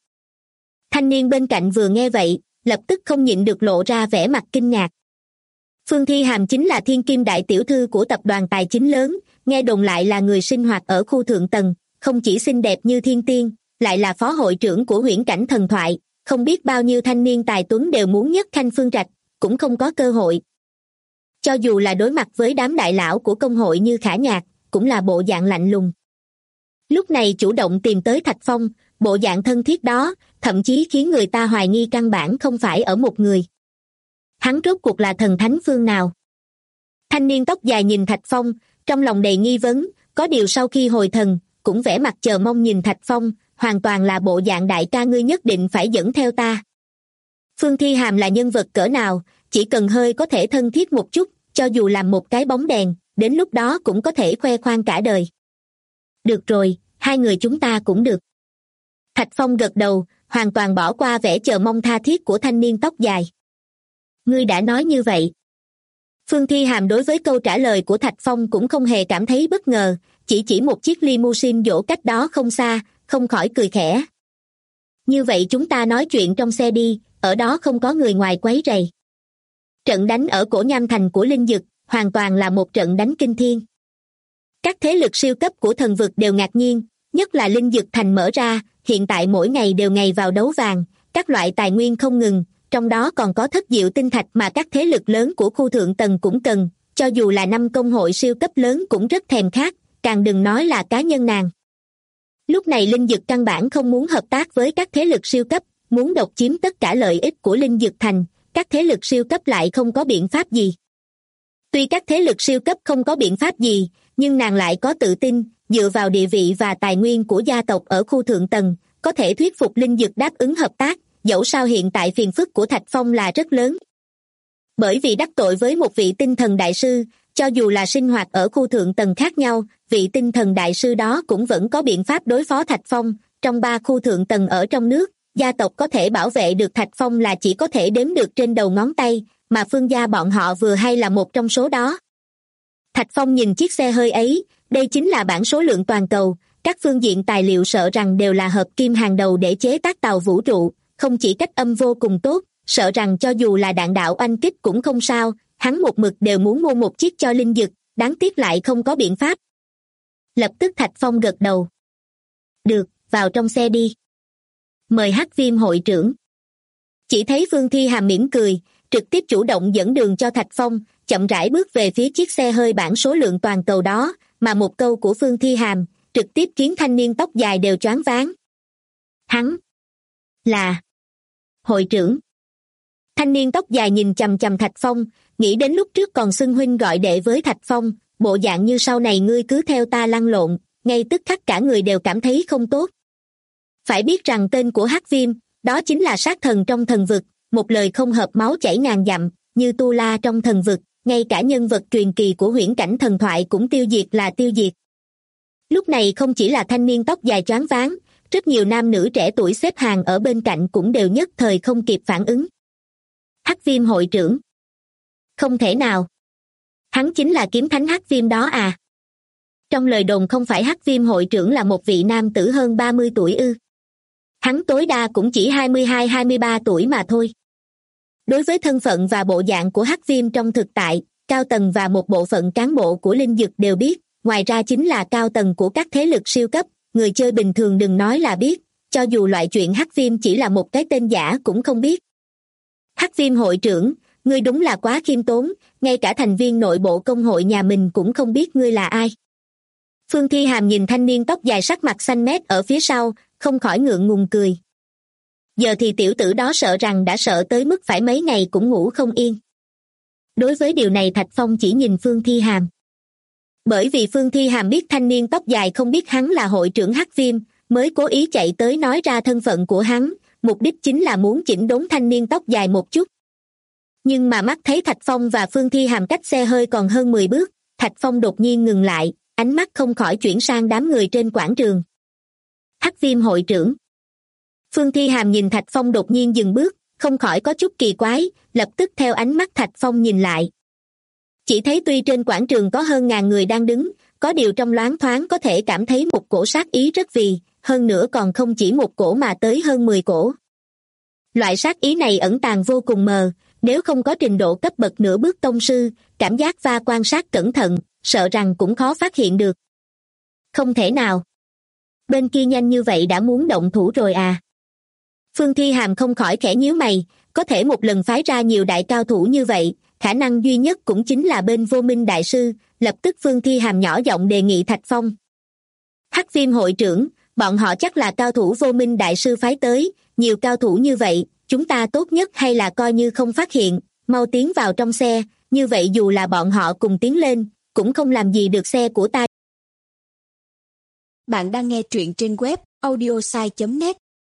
Thanh niên bên cạnh vừa nghe vậy, lập tức không nhịn được lộ ra vẻ mặt kinh ngạc. Phương Thi Hàm chính là thiên kim đại tiểu thư của tập đoàn tài chính lớn, nghe đồn lại là người sinh hoạt ở khu thượng tầng, không chỉ xinh đẹp như thiên tiên, lại là phó hội trưởng của huyễn cảnh thần thoại, không biết bao nhiêu thanh niên tài tuấn đều muốn nhất khanh phương trạch, cũng không có cơ hội. Cho dù là đối mặt với đám đại lão của công hội như Khả Nhạc, cũng là bộ dạng lạnh lùng. Lúc này chủ động tìm tới Thạch Phong, bộ dạng thân thiết đó, thậm chí khiến người ta hoài nghi căn bản không phải ở một người. Hắn rốt cuộc là thần thánh phương nào? Thanh niên tóc dài nhìn Thạch Phong, trong lòng đầy nghi vấn, có điều sau khi hồi thần, cũng vẻ mặt chờ mong nhìn Thạch Phong, hoàn toàn là bộ dạng đại ca ngươi nhất định phải dẫn theo ta. Phương Thi Hàm là nhân vật cỡ nào, chỉ cần hơi có thể thân thiết một chút, cho dù làm một cái bóng đèn, đến lúc đó cũng có thể khoe khoang cả đời. Được rồi, hai người chúng ta cũng được. Thạch Phong gật đầu, hoàn toàn bỏ qua vẻ chờ mong tha thiết của thanh niên tóc dài. Ngươi đã nói như vậy. Phương Thi Hàm đối với câu trả lời của Thạch Phong cũng không hề cảm thấy bất ngờ, chỉ một chiếc limousine dỗ cách đó không xa, không khỏi cười khẽ. Như vậy chúng ta nói chuyện trong xe đi, ở đó không có người ngoài quấy rầy. Trận đánh ở cổ nham thành của Linh Dực, hoàn toàn là một trận đánh kinh thiên. Các thế lực siêu cấp của thần vực đều ngạc nhiên, nhất là Linh Dực thành mở ra, hiện tại mỗi ngày đều ngày vào đấu vàng, các loại tài nguyên không ngừng, trong đó còn có thất diệu tinh thạch mà các thế lực lớn của khu thượng tầng cũng cần, cho dù là 5 công hội siêu cấp lớn cũng rất thèm khát, càng đừng nói là cá nhân nàng. Lúc này Linh Dực căn bản không muốn hợp tác với các thế lực siêu cấp, muốn độc chiếm tất cả lợi ích của Linh Dực thành, các thế lực siêu cấp lại không có biện pháp gì. Tuy các thế lực siêu cấp không có biện pháp gì, nhưng nàng lại có tự tin, dựa vào địa vị và tài nguyên của gia tộc ở khu thượng tầng, có thể thuyết phục Linh Dực đáp ứng hợp tác, dẫu sao hiện tại phiền phức của Thạch Phong là rất lớn. Bởi vì đắc tội với một vị tinh thần đại sư, cho dù là sinh hoạt ở khu thượng tầng khác nhau, vị tinh thần đại sư đó cũng vẫn có biện pháp đối phó Thạch Phong, trong 3 khu thượng tầng ở trong nước, gia tộc có thể bảo vệ được Thạch Phong là chỉ có thể đếm được trên đầu ngón tay, mà Phương gia bọn họ vừa hay là một trong số đó. Thạch Phong nhìn chiếc xe hơi ấy, đây chính là bảng số lượng toàn cầu, các phương diện tài liệu sợ rằng đều là hợp kim hàng đầu để chế tác tàu vũ trụ, không chỉ cách âm vô cùng tốt, sợ rằng cho dù là đạn đạo oanh kích cũng không sao, hắn một mực đều muốn mua một chiếc cho Linh Dực, đáng tiếc lại không có biện pháp. Lập tức Thạch Phong gật đầu. Được, vào trong xe đi. Mời Hắc Viêm hội trưởng. Chỉ thấy Phương Thi Hàm mỉm cười, trực tiếp chủ động dẫn đường cho Thạch Phong, chậm rãi bước về phía chiếc xe hơi bảng số lượng toàn cầu đó, mà một câu của Phương Thi Hàm, trực tiếp khiến thanh niên tóc dài đều choáng váng. Hắn là hội trưởng. Thanh niên tóc dài nhìn chằm chằm Thạch Phong, nghĩ đến lúc trước còn xưng huynh gọi đệ với Thạch Phong, bộ dạng như sau này ngươi cứ theo ta lăn lộn, ngay tức khắc cả người đều cảm thấy không tốt. Phải biết rằng tên của Hắc Viêm, đó chính là sát thần trong thần vực, một lời không hợp máu chảy ngàn dặm, như Tu La trong thần vực, ngay cả nhân vật truyền kỳ của huyễn cảnh thần thoại cũng tiêu diệt là tiêu diệt. Lúc này không chỉ là thanh niên tóc dài choáng váng, rất nhiều nam nữ trẻ tuổi xếp hàng ở bên cạnh cũng đều nhất thời không kịp phản ứng. Hắc Viêm hội trưởng. Không thể nào. Hắn chính là kiếm thánh Hắc Viêm đó à? Trong lời đồn không phải Hắc Viêm hội trưởng là một vị nam tử hơn 30 tuổi ư? Hắn tối đa cũng chỉ 22-23 tuổi mà thôi. Đối với thân phận và bộ dạng của Hắc Viêm trong thực tại, cao tầng và một bộ phận cán bộ của Linh Dực đều biết, ngoài ra chính là cao tầng của các thế lực siêu cấp, người chơi bình thường đừng nói là biết, cho dù loại chuyện Hắc Viêm chỉ là một cái tên giả cũng không biết. Hắc Viêm hội trưởng, ngươi đúng là quá khiêm tốn, ngay cả thành viên nội bộ công hội nhà mình cũng không biết ngươi là ai. Phương Thi Hàm nhìn thanh niên tóc dài sắc mặt xanh mét ở phía sau, không khỏi ngượng ngùng cười. Giờ thì tiểu tử đó sợ rằng đã sợ tới mức phải mấy ngày cũng ngủ không yên. Đối với điều này Thạch Phong chỉ nhìn Phương Thi Hàm. Bởi vì Phương Thi Hàm biết thanh niên tóc dài không biết hắn là hội trưởng Hắc Viêm, mới cố ý chạy tới nói ra thân phận của hắn, mục đích chính là muốn chỉnh đốn thanh niên tóc dài một chút. Nhưng mà mắt thấy Thạch Phong và Phương Thi Hàm cách xe hơi còn hơn 10 bước, Thạch Phong đột nhiên ngừng lại, ánh mắt không khỏi chuyển sang đám người trên quảng trường. Hắc Viêm hội trưởng. Phương Thi Hàm nhìn Thạch Phong đột nhiên dừng bước, không khỏi có chút kỳ quái, lập tức theo ánh mắt Thạch Phong nhìn lại. Chỉ thấy tuy trên quảng trường có hơn ngàn người đang đứng, có điều trong loáng thoáng có thể cảm thấy một cổ sát ý rất vì, hơn nữa còn không chỉ một cổ mà tới hơn 10 cổ. Loại sát ý này ẩn tàng vô cùng mờ, nếu không có trình độ cấp bậc nửa bước tông sư, cảm giác và quan sát cẩn thận, sợ rằng cũng khó phát hiện được. Không thể nào. Bên kia nhanh như vậy đã muốn động thủ rồi à? Phương Thi Hàm không khỏi khẽ nhíu mày, có thể một lần phái ra nhiều đại cao thủ như vậy, khả năng duy nhất cũng chính là bên Vô Minh đại sư, lập tức Phương Thi Hàm nhỏ giọng đề nghị Thạch Phong. Hắc Viêm hội trưởng, bọn họ chắc là cao thủ Vô Minh đại sư phái tới, nhiều cao thủ như vậy, chúng ta tốt nhất hay là coi như không phát hiện, mau tiến vào trong xe, như vậy dù là bọn họ cùng tiến lên, cũng không làm gì được xe của ta. Bạn đang nghe truyện trên web audiosai.net.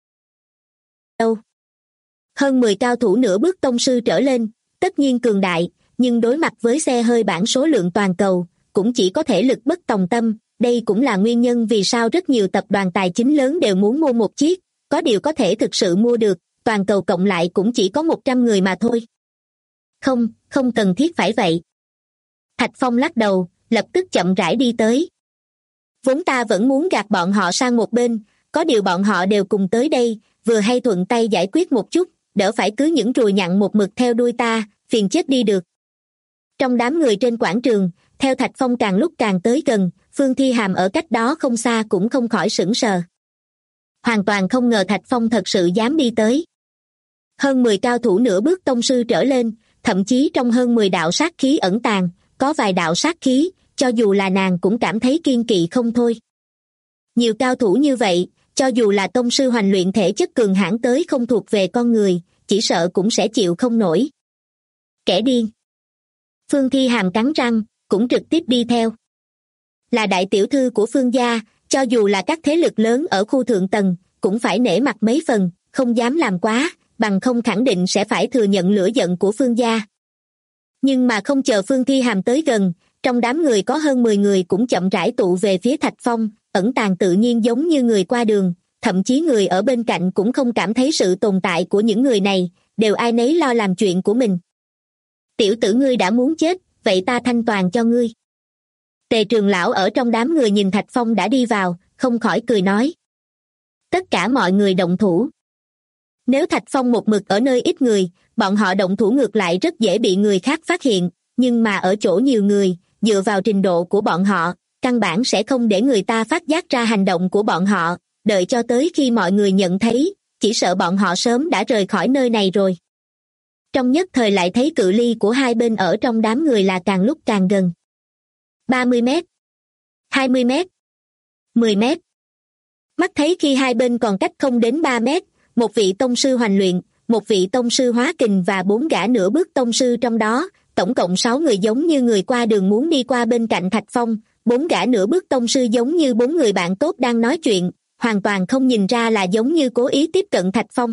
Hơn 10 cao thủ nửa bước tông sư trở lên, tất nhiên cường đại, nhưng đối mặt với xe hơi bản số lượng toàn cầu, cũng chỉ có thể lực bất tòng tâm, đây cũng là nguyên nhân vì sao rất nhiều tập đoàn tài chính lớn đều muốn mua một chiếc, có điều có thể thực sự mua được, toàn cầu cộng lại cũng chỉ có 100 người mà thôi. Không cần thiết phải vậy. Thạch Phong lắc đầu, lập tức chậm rãi đi tới. Vốn ta vẫn muốn gạt bọn họ sang một bên, có điều bọn họ đều cùng tới đây, vừa hay thuận tay giải quyết một chút, đỡ phải cứ những ruồi nhặn một mực theo đuôi ta, phiền chết đi được. Trong đám người trên quảng trường, theo Thạch Phong càng lúc càng tới gần, Phương Thi Hàm ở cách đó không xa cũng không khỏi sững sờ. Hoàn toàn không ngờ Thạch Phong thật sự dám đi tới. Hơn 10 cao thủ nửa bước tông sư trở lên, thậm chí trong hơn 10 đạo sát khí ẩn tàng, có vài đạo sát khí, cho dù là nàng cũng cảm thấy kiên kỵ không thôi. Nhiều cao thủ như vậy, cho dù là tông sư hoành luyện thể chất cường hãn tới không thuộc về con người, chỉ sợ cũng sẽ chịu không nổi. Kẻ điên. Phương Thi Hàm cắn răng, cũng trực tiếp đi theo. Là đại tiểu thư của Phương gia, cho dù là các thế lực lớn ở khu thượng tầng, cũng phải nể mặt mấy phần, không dám làm quá, bằng không khẳng định sẽ phải thừa nhận lửa giận của Phương gia. Nhưng mà không chờ Phương Thi Hàm tới gần, trong đám người có hơn 10 người cũng chậm rãi tụ về phía Thạch Phong, ẩn tàng tự nhiên giống như người qua đường, thậm chí người ở bên cạnh cũng không cảm thấy sự tồn tại của những người này, đều ai nấy lo làm chuyện của mình. Tiểu tử ngươi đã muốn chết, vậy ta thanh toàn cho ngươi. Tề Trường Lão ở trong đám người nhìn Thạch Phong đã đi vào, không khỏi cười nói. Tất cả mọi người động thủ. Nếu Thạch Phong một mực ở nơi ít người, bọn họ động thủ ngược lại rất dễ bị người khác phát hiện, nhưng mà ở chỗ nhiều người, dựa vào trình độ của bọn họ, căn bản sẽ không để người ta phát giác ra hành động của bọn họ, đợi cho tới khi mọi người nhận thấy, chỉ sợ bọn họ sớm đã rời khỏi nơi này rồi. Trong nhất thời lại thấy cự ly của hai bên ở trong đám người là càng lúc càng gần. 30 mét, 20 mét, 10 mét. Mắt thấy khi hai bên còn cách không đến 3 mét, một vị tông sư hoành luyện, một vị tông sư hóa kình và 4 gã nửa bước tông sư trong đó, tổng cộng 6 người giống như người qua đường muốn đi qua bên cạnh Thạch Phong, 4 gã nửa bước tông sư giống như 4 người bạn tốt đang nói chuyện, hoàn toàn không nhìn ra là giống như cố ý tiếp cận Thạch Phong.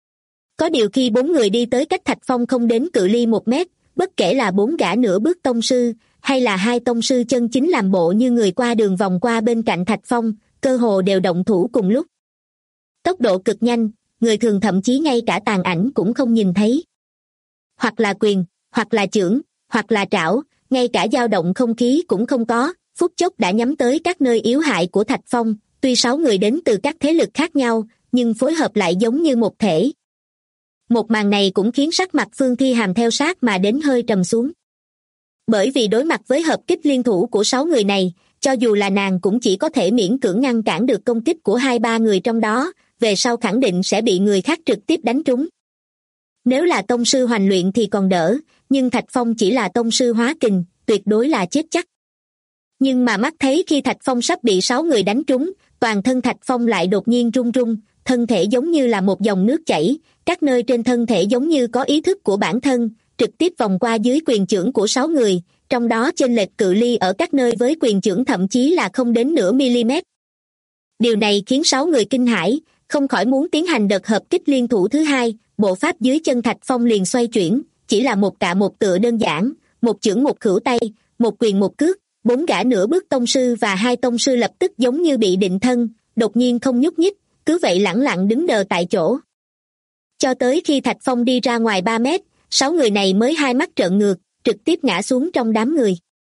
Có điều khi 4 người đi tới cách Thạch Phong không đến cự ly 1 mét, bất kể là 4 gã nửa bước tông sư, hay là 2 tông sư chân chính làm bộ như người qua đường vòng qua bên cạnh Thạch Phong, cơ hồ đều động thủ cùng lúc. Tốc độ cực nhanh, người thường thậm chí ngay cả tàn ảnh cũng không nhìn thấy. Hoặc là quyền, hoặc là chưởng, hoặc là trảo, ngay cả dao động không khí cũng không có, phút chốc đã nhắm tới các nơi yếu hại của Thạch Phong, tuy 6 người đến từ các thế lực khác nhau, nhưng phối hợp lại giống như một thể. Một màn này cũng khiến sắc mặt Phương Thi Hàm theo sát mà đến hơi trầm xuống. Bởi vì đối mặt với hợp kích liên thủ của 6 người này, cho dù là nàng cũng chỉ có thể miễn cưỡng ngăn cản được công kích của 2-3 người trong đó, về sau khẳng định sẽ bị người khác trực tiếp đánh trúng. Nếu là tông sư hoành luyện thì còn đỡ, nhưng Thạch Phong chỉ là tông sư hóa kình, tuyệt đối là chết chắc. Nhưng mà mắt thấy khi Thạch Phong sắp bị 6 người đánh trúng, toàn thân Thạch Phong lại đột nhiên run run, thân thể giống như là một dòng nước chảy, các nơi trên thân thể giống như có ý thức của bản thân, trực tiếp vòng qua dưới quyền chưởng của 6 người, trong đó chênh lệch cự ly ở các nơi với quyền chưởng thậm chí là không đến nửa mm. Điều này khiến 6 người kinh hãi, không khỏi muốn tiến hành đợt hợp kích liên thủ thứ hai, bộ pháp dưới chân Thạch Phong liền xoay chuyển, chỉ là một cạ một tựa đơn giản, một chưởng một khuỷu tay, một quyền một cước, 4 gã nửa bước tông sư và 2 tông sư lập tức giống như bị định thân, đột nhiên không nhúc nhích, cứ vậy lẳng lặng đứng đờ tại chỗ. Cho tới khi Thạch Phong đi ra ngoài 3 mét, 6 người này mới hai mắt trợn ngược, trực tiếp ngã xuống trong đám người.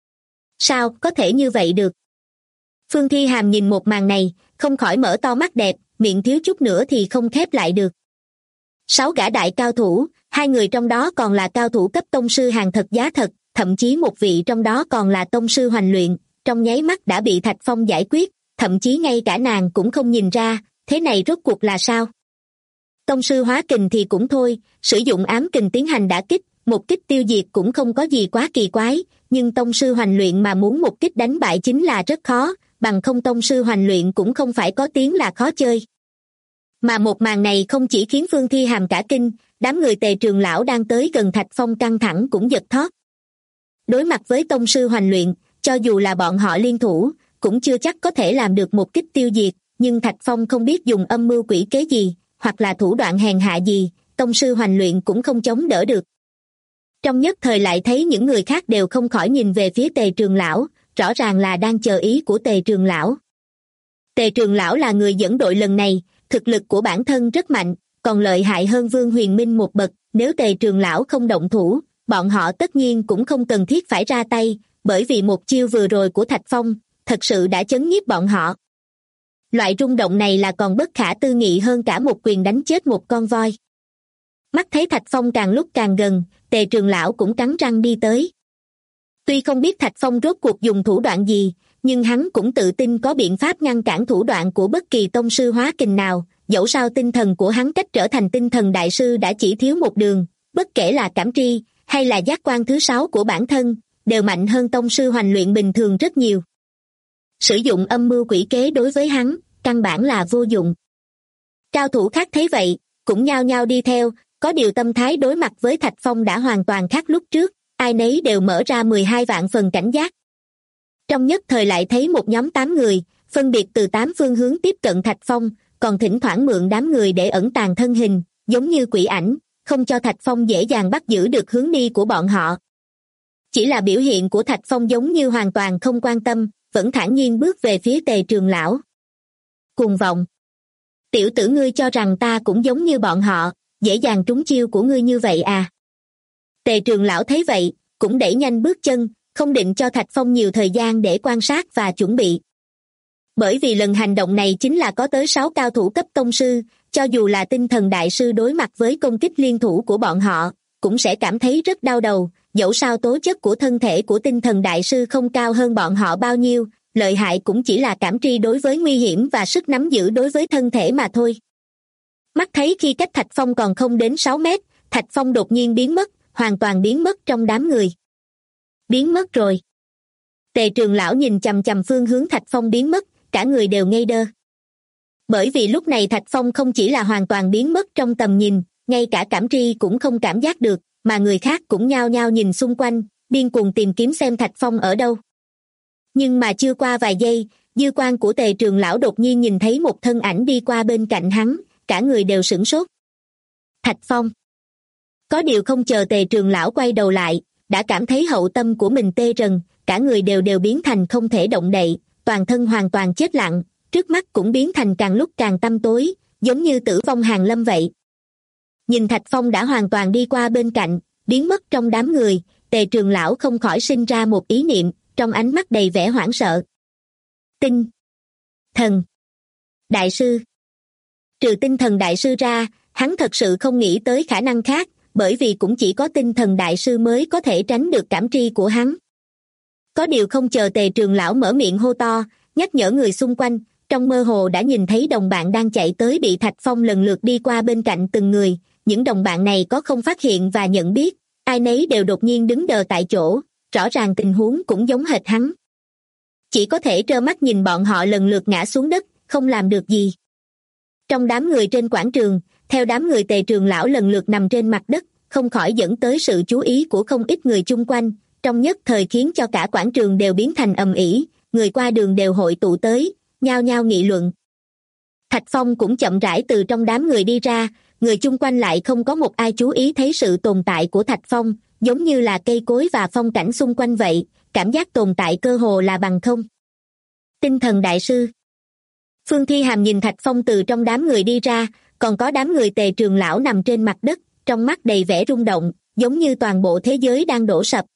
Sao có thể như vậy được? Phương Thi Hàm nhìn một màn này, không khỏi mở to mắt đẹp, miệng thiếu chút nữa thì không khép lại được. 6 gã đại cao thủ, 2 người trong đó còn là cao thủ cấp tông sư hàng thật giá thật, thậm chí một vị trong đó còn là tông sư hoành luyện, trong nháy mắt đã bị Thạch Phong giải quyết, thậm chí ngay cả nàng cũng không nhìn ra, thế này rốt cuộc là sao? Tông sư hóa kình thì cũng thôi, sử dụng ám kình tiến hành đả kích, một kích tiêu diệt cũng không có gì quá kỳ quái, nhưng tông sư hoành luyện mà muốn một kích đánh bại chính là rất khó, bằng không tông sư hoành luyện cũng không phải có tiếng là khó chơi. Mà một màn này không chỉ khiến Phương Thi Hàm cả kinh, đám người Tề Trường Lão đang tới gần Thạch Phong căng thẳng cũng giật thót. Đối mặt với tông sư hoành luyện, cho dù là bọn họ liên thủ, cũng chưa chắc có thể làm được một kích tiêu diệt, nhưng Thạch Phong không biết dùng âm mưu quỷ kế gì, hoặc là thủ đoạn hèn hạ gì, tông sư hoành luyện cũng không chống đỡ được. Trong nhất thời lại thấy những người khác đều không khỏi nhìn về phía Tề Trường Lão, rõ ràng là đang chờ ý của Tề Trường Lão. Tề Trường Lão là người dẫn đội lần này, thực lực của bản thân rất mạnh, còn lợi hại hơn Vương Huyền Minh một bậc, nếu Tề Trường Lão không động thủ, bọn họ tất nhiên cũng không cần thiết phải ra tay, bởi vì một chiêu vừa rồi của Thạch Phong, thật sự đã chấn nhiếp bọn họ. Loại rung động này là còn bất khả tư nghị hơn cả một quyền đánh chết một con voi. Mắt thấy Thạch Phong càng lúc càng gần, Tề Trường Lão cũng cắn răng đi tới. Tuy không biết Thạch Phong rốt cuộc dùng thủ đoạn gì, nhưng hắn cũng tự tin có biện pháp ngăn cản thủ đoạn của bất kỳ tông sư hóa kình nào, dẫu sao tinh thần của hắn cách trở thành tinh thần đại sư đã chỉ thiếu một đường, bất kể là cảm tri, hay là giác quan thứ 6 của bản thân, đều mạnh hơn tông sư hoành luyện bình thường rất nhiều. Sử dụng âm mưu quỷ kế đối với hắn, căn bản là vô dụng. Cao thủ khác thấy vậy, cũng nhao nhao đi theo, có điều tâm thái đối mặt với Thạch Phong đã hoàn toàn khác lúc trước, ai nấy đều mở ra 12 vạn phần cảnh giác. Trong nhất thời lại thấy một nhóm 8 người, phân biệt từ 8 phương hướng tiếp cận Thạch Phong, còn thỉnh thoảng mượn đám người để ẩn tàng thân hình, giống như quỷ ảnh, không cho Thạch Phong dễ dàng bắt giữ được hướng đi của bọn họ. Chỉ là biểu hiện của Thạch Phong giống như hoàn toàn không quan tâm, vẫn thản nhiên bước về phía Tề Trường Lão. Cuồng vọng! Tiểu tử ngươi cho rằng ta cũng giống như bọn họ, dễ dàng trúng chiêu của ngươi như vậy à? Tề Trường Lão thấy vậy, cũng đẩy nhanh bước chân, không định cho Thạch Phong nhiều thời gian để quan sát và chuẩn bị. Bởi vì lần hành động này chính là có tới 6 cao thủ cấp tông sư, cho dù là tinh thần đại sư đối mặt với công kích liên thủ của bọn họ, cũng sẽ cảm thấy rất đau đầu, dẫu sao tố chất của thân thể của tinh thần đại sư không cao hơn bọn họ bao nhiêu, lợi hại cũng chỉ là cảm tri đối với nguy hiểm và sức nắm giữ đối với thân thể mà thôi. Mắt thấy khi cách Thạch Phong còn không đến 6 mét, Thạch Phong đột nhiên biến mất, hoàn toàn biến mất trong đám người. Biến mất rồi. Tề Trường Lão nhìn chằm chằm phương hướng Thạch Phong biến mất, cả người đều ngây đơ. Bởi vì lúc này Thạch Phong không chỉ là hoàn toàn biến mất trong tầm nhìn, ngay cả cảm tri cũng không cảm giác được, mà người khác cũng nhao nhao nhìn xung quanh, điên cuồng tìm kiếm xem Thạch Phong ở đâu. Nhưng mà chưa qua vài giây, dư quan của Tề Trường Lão đột nhiên nhìn thấy một thân ảnh đi qua bên cạnh hắn, cả người đều sửng sốt. Thạch Phong! Có điều không chờ Tề Trường Lão quay đầu lại, đã cảm thấy hậu tâm của mình tê rần, cả người đều biến thành không thể động đậy, toàn thân hoàn toàn chết lặng, trước mắt cũng biến thành càng lúc càng tăm tối, giống như tử vong hàng lâm vậy. Nhìn Thạch Phong đã hoàn toàn đi qua bên cạnh, biến mất trong đám người, Tề Trường Lão không khỏi sinh ra một ý niệm, trong ánh mắt đầy vẻ hoảng sợ. Tinh thần đại sư. Trừ tinh thần đại sư ra, hắn thật sự không nghĩ tới khả năng khác, bởi vì cũng chỉ có tinh thần đại sư mới có thể tránh được cảm tri của hắn. Có điều không chờ Tề Trường Lão mở miệng hô to, nhắc nhở người xung quanh, trong mơ hồ đã nhìn thấy đồng bạn đang chạy tới bị Thạch Phong lần lượt đi qua bên cạnh từng người, những đồng bạn này có không phát hiện và nhận biết, ai nấy đều đột nhiên đứng đờ tại chỗ, rõ ràng tình huống cũng giống hệt hắn. Chỉ có thể trơ mắt nhìn bọn họ lần lượt ngã xuống đất, không làm được gì. Trong đám người trên quảng trường, theo đám người Tề trưởng lão lần lượt nằm trên mặt đất, không khỏi dẫn tới sự chú ý của không ít người chung quanh, trong nhất thời khiến cho cả quảng trường đều biến thành ầm ĩ, người qua đường đều hội tụ tới, nhao nhao nghị luận. Thạch Phong cũng chậm rãi từ trong đám người đi ra, người chung quanh lại không có một ai chú ý thấy sự tồn tại của Thạch Phong, giống như là cây cối và phong cảnh xung quanh vậy, cảm giác tồn tại cơ hồ là bằng không. Tinh thần đại sư. Phương Thi Hàm nhìn Thạch Phong từ trong đám người đi ra, còn có đám người Tề trưởng lão nằm trên mặt đất, trong mắt đầy vẻ rung động, giống như toàn bộ thế giới đang đổ sập.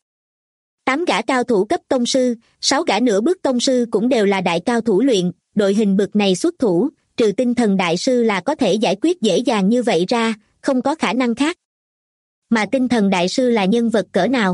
8 gã cao thủ cấp tông sư, 6 gã nửa bước tông sư cũng đều là đại cao thủ luyện, đội hình bực này xuất thủ, trừ tinh thần đại sư là có thể giải quyết dễ dàng như vậy ra, không có khả năng khác. Mà tinh thần đại sư là nhân vật cỡ nào?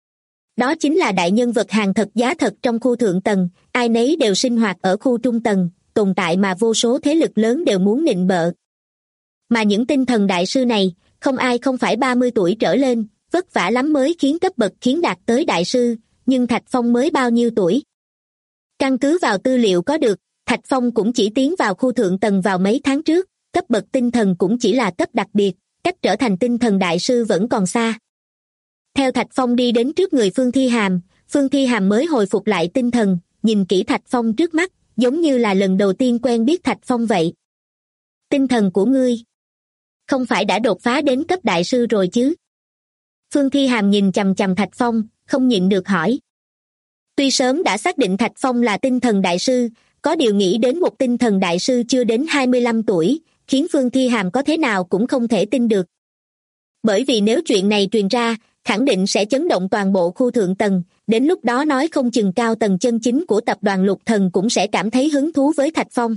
Đó chính là đại nhân vật hàng thật giá thật trong khu thượng tầng, ai nấy đều sinh hoạt ở khu trung tầng, tồn tại mà vô số thế lực lớn đều muốn nịnh bợ. Mà những tinh thần đại sư này, không ai không phải 30 tuổi trở lên, vất vả lắm mới khiến cấp bậc khiến đạt tới đại sư, nhưng Thạch Phong mới bao nhiêu tuổi? Căn cứ vào tư liệu có được, Thạch Phong cũng chỉ tiến vào khu thượng tầng vào mấy tháng trước, cấp bậc tinh thần cũng chỉ là cấp đặc biệt, cách trở thành tinh thần đại sư vẫn còn xa. Theo Thạch Phong đi đến trước người Phương Thi Hàm mới hồi phục lại tinh thần, nhìn kỹ Thạch Phong trước mắt, giống như là lần đầu tiên quen biết Thạch Phong vậy. Tinh thần của ngươi không phải đã đột phá đến cấp đại sư rồi chứ? Phương Thi Hàm nhìn chằm chằm Thạch Phong, không nhịn được hỏi. Tuy sớm đã xác định Thạch Phong là tinh thần đại sư, có điều nghĩ đến một tinh thần đại sư chưa đến 25 tuổi, khiến Phương Thi Hàm có thế nào cũng không thể tin được. Bởi vì nếu chuyện này truyền ra, khẳng định sẽ chấn động toàn bộ khu thượng tầng, đến lúc đó nói không chừng cao tầng chân chính của tập đoàn Lục Thần cũng sẽ cảm thấy hứng thú với Thạch Phong.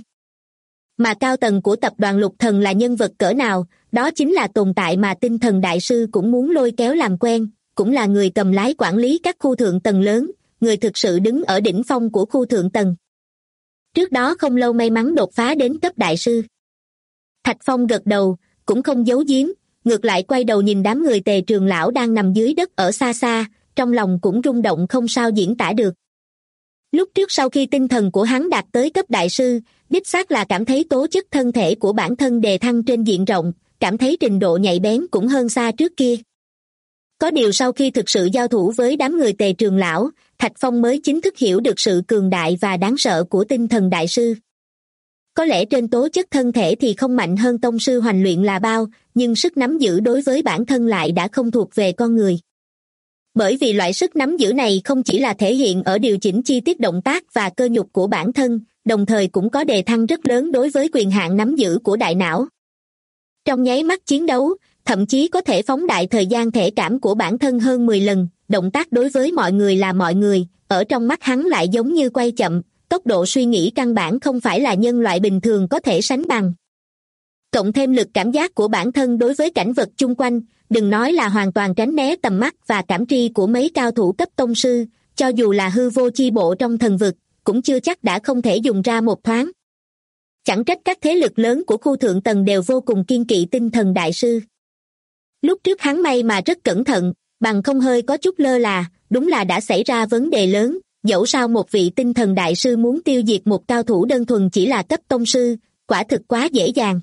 Mà cao tầng của tập đoàn Lục Thần là nhân vật cỡ nào, đó chính là tồn tại mà tinh thần đại sư cũng muốn lôi kéo làm quen, cũng là người cầm lái quản lý các khu thượng tầng lớn, người thực sự đứng ở đỉnh phong của khu thượng tầng. Trước đó không lâu may mắn đột phá đến cấp đại sư. Thạch Phong gật đầu, cũng không giấu giếm, ngược lại quay đầu nhìn đám người Tề trưởng lão đang nằm dưới đất ở xa xa, trong lòng cũng rung động không sao diễn tả được. Lúc trước sau khi tinh thần của hắn đạt tới cấp đại sư, đích xác là cảm thấy tố chất thân thể của bản thân đề thăng trên diện rộng, cảm thấy trình độ nhạy bén cũng hơn xa trước kia. Có điều sau khi thực sự giao thủ với đám người Tề trưởng lão, Thạch Phong mới chính thức hiểu được sự cường đại và đáng sợ của tinh thần đại sư. Có lẽ trên tố chất thân thể thì không mạnh hơn tông sư hoành luyện là bao, nhưng sức nắm giữ đối với bản thân lại đã không thuộc về con người. Bởi vì loại sức nắm giữ này không chỉ là thể hiện ở điều chỉnh chi tiết động tác và cơ nhục của bản thân, đồng thời cũng có đề thăng rất lớn đối với quyền hạn nắm giữ của đại não. Trong nháy mắt chiến đấu, thậm chí có thể phóng đại thời gian thể cảm của bản thân hơn 10 lần, động tác đối với mọi người là mọi người, ở trong mắt hắn lại giống như quay chậm, tốc độ suy nghĩ căn bản không phải là nhân loại bình thường có thể sánh bằng. Cộng thêm lực cảm giác của bản thân đối với cảnh vật chung quanh, đừng nói là hoàn toàn tránh né tầm mắt và cảm tri của mấy cao thủ cấp tông sư, cho dù là hư vô chi bộ trong thần vực, cũng chưa chắc đã không thể dùng ra một thoáng. Chẳng trách các thế lực lớn của khu thượng tầng đều vô cùng kiên kỵ tinh thần đại sư. Lúc trước hắn may mà rất cẩn thận, bằng không hơi có chút lơ là, đúng là đã xảy ra vấn đề lớn, dẫu sao một vị tinh thần đại sư muốn tiêu diệt một cao thủ đơn thuần chỉ là cấp tông sư, quả thực quá dễ dàng.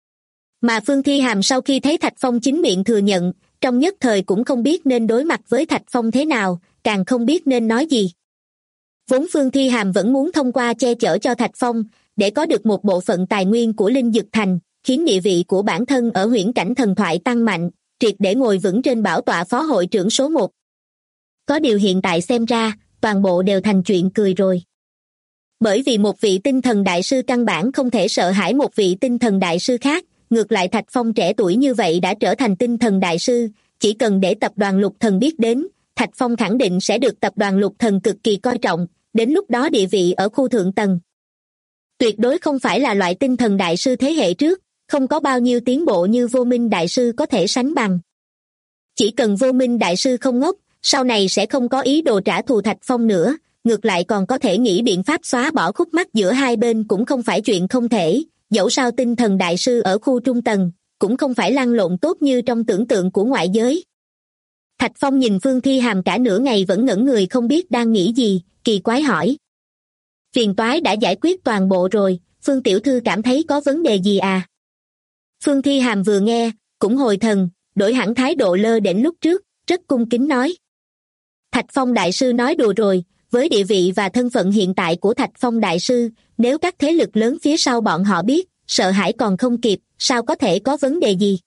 Mà Phương Thi Hàm sau khi thấy Thạch Phong chính miệng thừa nhận, trong nhất thời cũng không biết nên đối mặt với Thạch Phong thế nào, càng không biết nên nói gì. Vốn Phương Thi Hàm vẫn muốn thông qua che chở cho Thạch Phong, để có được một bộ phận tài nguyên của Linh Dực Thành, khiến địa vị của bản thân ở huyễn cảnh thần thoại tăng mạnh, triệt để ngồi vững trên bảo tọa phó hội trưởng số 1. Có điều hiện tại xem ra, toàn bộ đều thành chuyện cười rồi. Bởi vì một vị tinh thần đại sư căn bản không thể sợ hãi một vị tinh thần đại sư khác, ngược lại Thạch Phong trẻ tuổi như vậy đã trở thành tinh thần đại sư, chỉ cần để tập đoàn Lục Thần biết đến, Thạch Phong khẳng định sẽ được tập đoàn Lục Thần cực kỳ coi trọng, đến lúc đó địa vị ở khu thượng tầng tuyệt đối không phải là loại tinh thần đại sư thế hệ trước, không có bao nhiêu tiến bộ như Vô Minh đại sư có thể sánh bằng. Chỉ cần Vô Minh đại sư không ngốc, sau này sẽ không có ý đồ trả thù Thạch Phong nữa, ngược lại còn có thể nghĩ biện pháp xóa bỏ khúc mắc giữa hai bên cũng không phải chuyện không thể, dẫu sao tinh thần đại sư ở khu trung tầng, cũng không phải lăn lộn tốt như trong tưởng tượng của ngoại giới. Thạch Phong nhìn Phương Thi Hàm cả nửa ngày vẫn ngẩn người không biết đang nghĩ gì, kỳ quái hỏi. Phiền toái đã giải quyết toàn bộ rồi, Phương tiểu thư cảm thấy có vấn đề gì à? Phương Thi Hàm vừa nghe, cũng hồi thần, đổi hẳn thái độ lơ đễnh lúc trước, rất cung kính nói. Thạch Phong đại sư nói đùa rồi, với địa vị và thân phận hiện tại của Thạch Phong đại sư, nếu các thế lực lớn phía sau bọn họ biết, sợ hãi còn không kịp, sao có thể có vấn đề gì?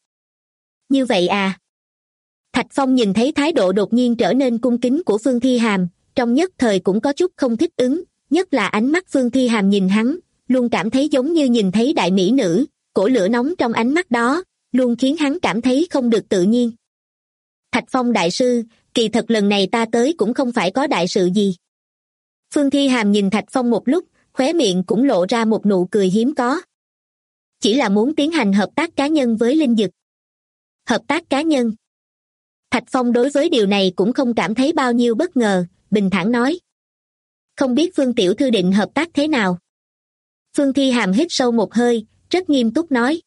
Như vậy à? Thạch Phong nhìn thấy thái độ đột nhiên trở nên cung kính của Phương Thi Hàm, trong nhất thời cũng có chút không thích ứng, nhất là ánh mắt Phương Thi Hàm nhìn hắn, luôn cảm thấy giống như nhìn thấy đại mỹ nữ, cổ lửa nóng trong ánh mắt đó, luôn khiến hắn cảm thấy không được tự nhiên. Thạch Phong đại sư, kỳ thật lần này ta tới cũng không phải có đại sự gì. Phương Thi Hàm nhìn Thạch Phong một lúc, khóe miệng cũng lộ ra một nụ cười hiếm có. Chỉ là muốn tiến hành hợp tác cá nhân với Linh Dực. Hợp tác cá nhân? Thạch Phong đối với điều này cũng không cảm thấy bao nhiêu bất ngờ, bình thản nói. Không biết Phương tiểu thư định hợp tác thế nào? Phương Thi Hàm hít sâu một hơi, rất nghiêm túc nói.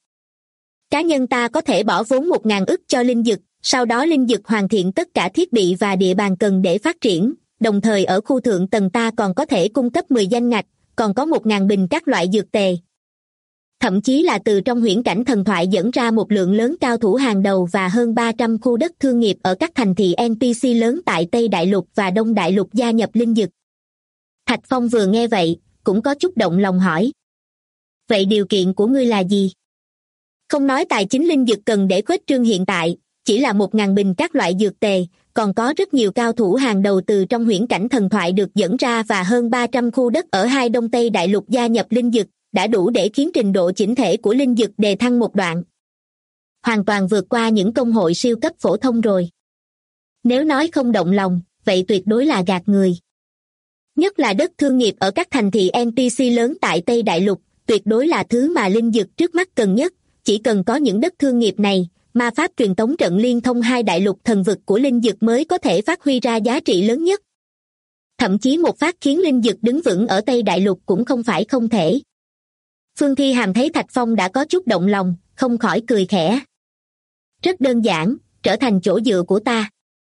Cá nhân ta có thể bỏ vốn 1.000 ức cho Linh Dực, sau đó Linh Dực hoàn thiện tất cả thiết bị và địa bàn cần để phát triển, đồng thời ở khu thượng tầng ta còn có thể cung cấp 10 danh ngạch, còn có 1.000 bình các loại dược tề. Thậm chí là từ trong huyễn cảnh thần thoại dẫn ra một lượng lớn cao thủ hàng đầu và hơn 300 khu đất thương nghiệp ở các thành thị NPC lớn tại Tây Đại Lục và Đông Đại Lục gia nhập Linh Dực. Thạch Phong vừa nghe vậy, cũng có chút động lòng hỏi. Vậy điều kiện của ngươi là gì? Không nói tài chính Linh Dực cần để khuếch trương hiện tại, chỉ là 1.000 bình các loại dược tề, còn có rất nhiều cao thủ hàng đầu từ trong huyễn cảnh thần thoại được dẫn ra và hơn 300 khu đất ở hai Đông Tây Đại Lục gia nhập Linh Dực, đã đủ để khiến trình độ chỉnh thể của Linh Dực đề thăng một đoạn. Hoàn toàn vượt qua những công hội siêu cấp phổ thông rồi. Nếu nói không động lòng, vậy tuyệt đối là gạt người. Nhất là đất thương nghiệp ở các thành thị NPC lớn tại Tây Đại Lục, tuyệt đối là thứ mà Linh Dực trước mắt cần nhất, chỉ cần có những đất thương nghiệp này, ma pháp truyền tống trận liên thông hai đại lục thần vực của Linh Dực mới có thể phát huy ra giá trị lớn nhất. Thậm chí một phát khiến Linh Dực đứng vững ở Tây Đại Lục cũng không phải không thể. Phương Thi Hàm thấy Thạch Phong đã có chút động lòng, không khỏi cười khẽ. Rất đơn giản, trở thành chỗ dựa của ta.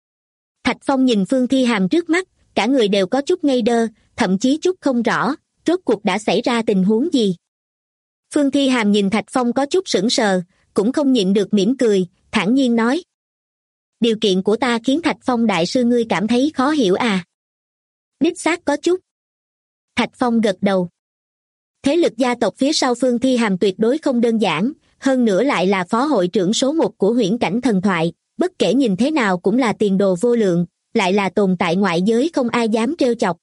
Thạch Phong nhìn Phương Thi Hàm trước mắt, cả người đều có chút ngây đơ, thậm chí chút không rõ, rốt cuộc đã xảy ra tình huống gì. Phương Thi Hàm nhìn Thạch Phong có chút sững sờ, cũng không nhịn được mỉm cười, thản nhiên nói. Điều kiện của ta khiến Thạch Phong đại sư ngươi cảm thấy khó hiểu à? Đích xác có chút. Thạch Phong gật đầu. Thế lực gia tộc phía sau Phương Thi Hàm tuyệt đối không đơn giản, hơn nữa lại là phó hội trưởng số 1 của huyễn cảnh thần thoại, bất kể nhìn thế nào cũng là tiền đồ vô lượng, lại là tồn tại ngoại giới không ai dám trêu chọc.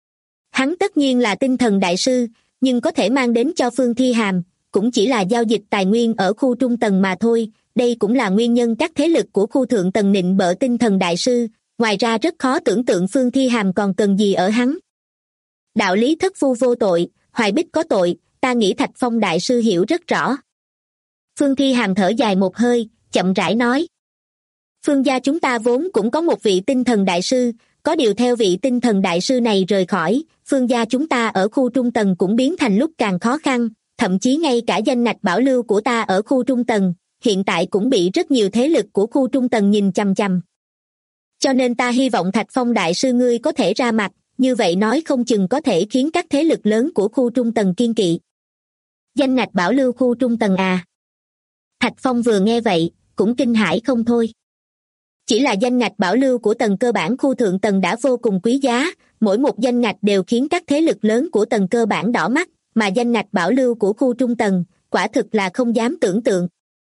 Hắn tất nhiên là tinh thần đại sư, nhưng có thể mang đến cho Phương Thi Hàm, cũng chỉ là giao dịch tài nguyên ở khu trung tầng mà thôi, đây cũng là nguyên nhân các thế lực của khu thượng tầng nịnh bợ tinh thần đại sư, ngoài ra rất khó tưởng tượng Phương Thi Hàm còn cần gì ở hắn. Đạo lý thất phu vô tội, hoài bích có tội, ta nghĩ Thạch Phong đại sư hiểu rất rõ. Phương Thi Hàm thở dài một hơi, chậm rãi nói. Phương gia chúng ta vốn cũng có một vị tinh thần đại sư, có điều theo vị tinh thần đại sư này rời khỏi, Phương gia chúng ta ở khu trung tầng cũng biến thành lúc càng khó khăn, thậm chí ngay cả danh ngạch bảo lưu của ta ở khu trung tầng, hiện tại cũng bị rất nhiều thế lực của khu trung tầng nhìn chằm chằm. Cho nên ta hy vọng Thạch Phong đại sư ngươi có thể ra mặt, như vậy nói không chừng có thể khiến các thế lực lớn của khu trung tầng kiên kỵ. Danh ngạch bảo lưu khu trung tầng à? Thạch Phong vừa nghe vậy, cũng kinh hãi không thôi. Chỉ là danh ngạch bảo lưu của tầng cơ bản khu thượng tầng đã vô cùng quý giá, mỗi một danh ngạch đều khiến các thế lực lớn của tầng cơ bản đỏ mắt, mà danh ngạch bảo lưu của khu trung tầng, quả thực là không dám tưởng tượng.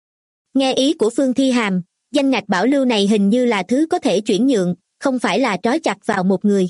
Nghe ý của Phương Thi Hàm, danh ngạch bảo lưu này hình như là thứ có thể chuyển nhượng, không phải là trói chặt vào một người.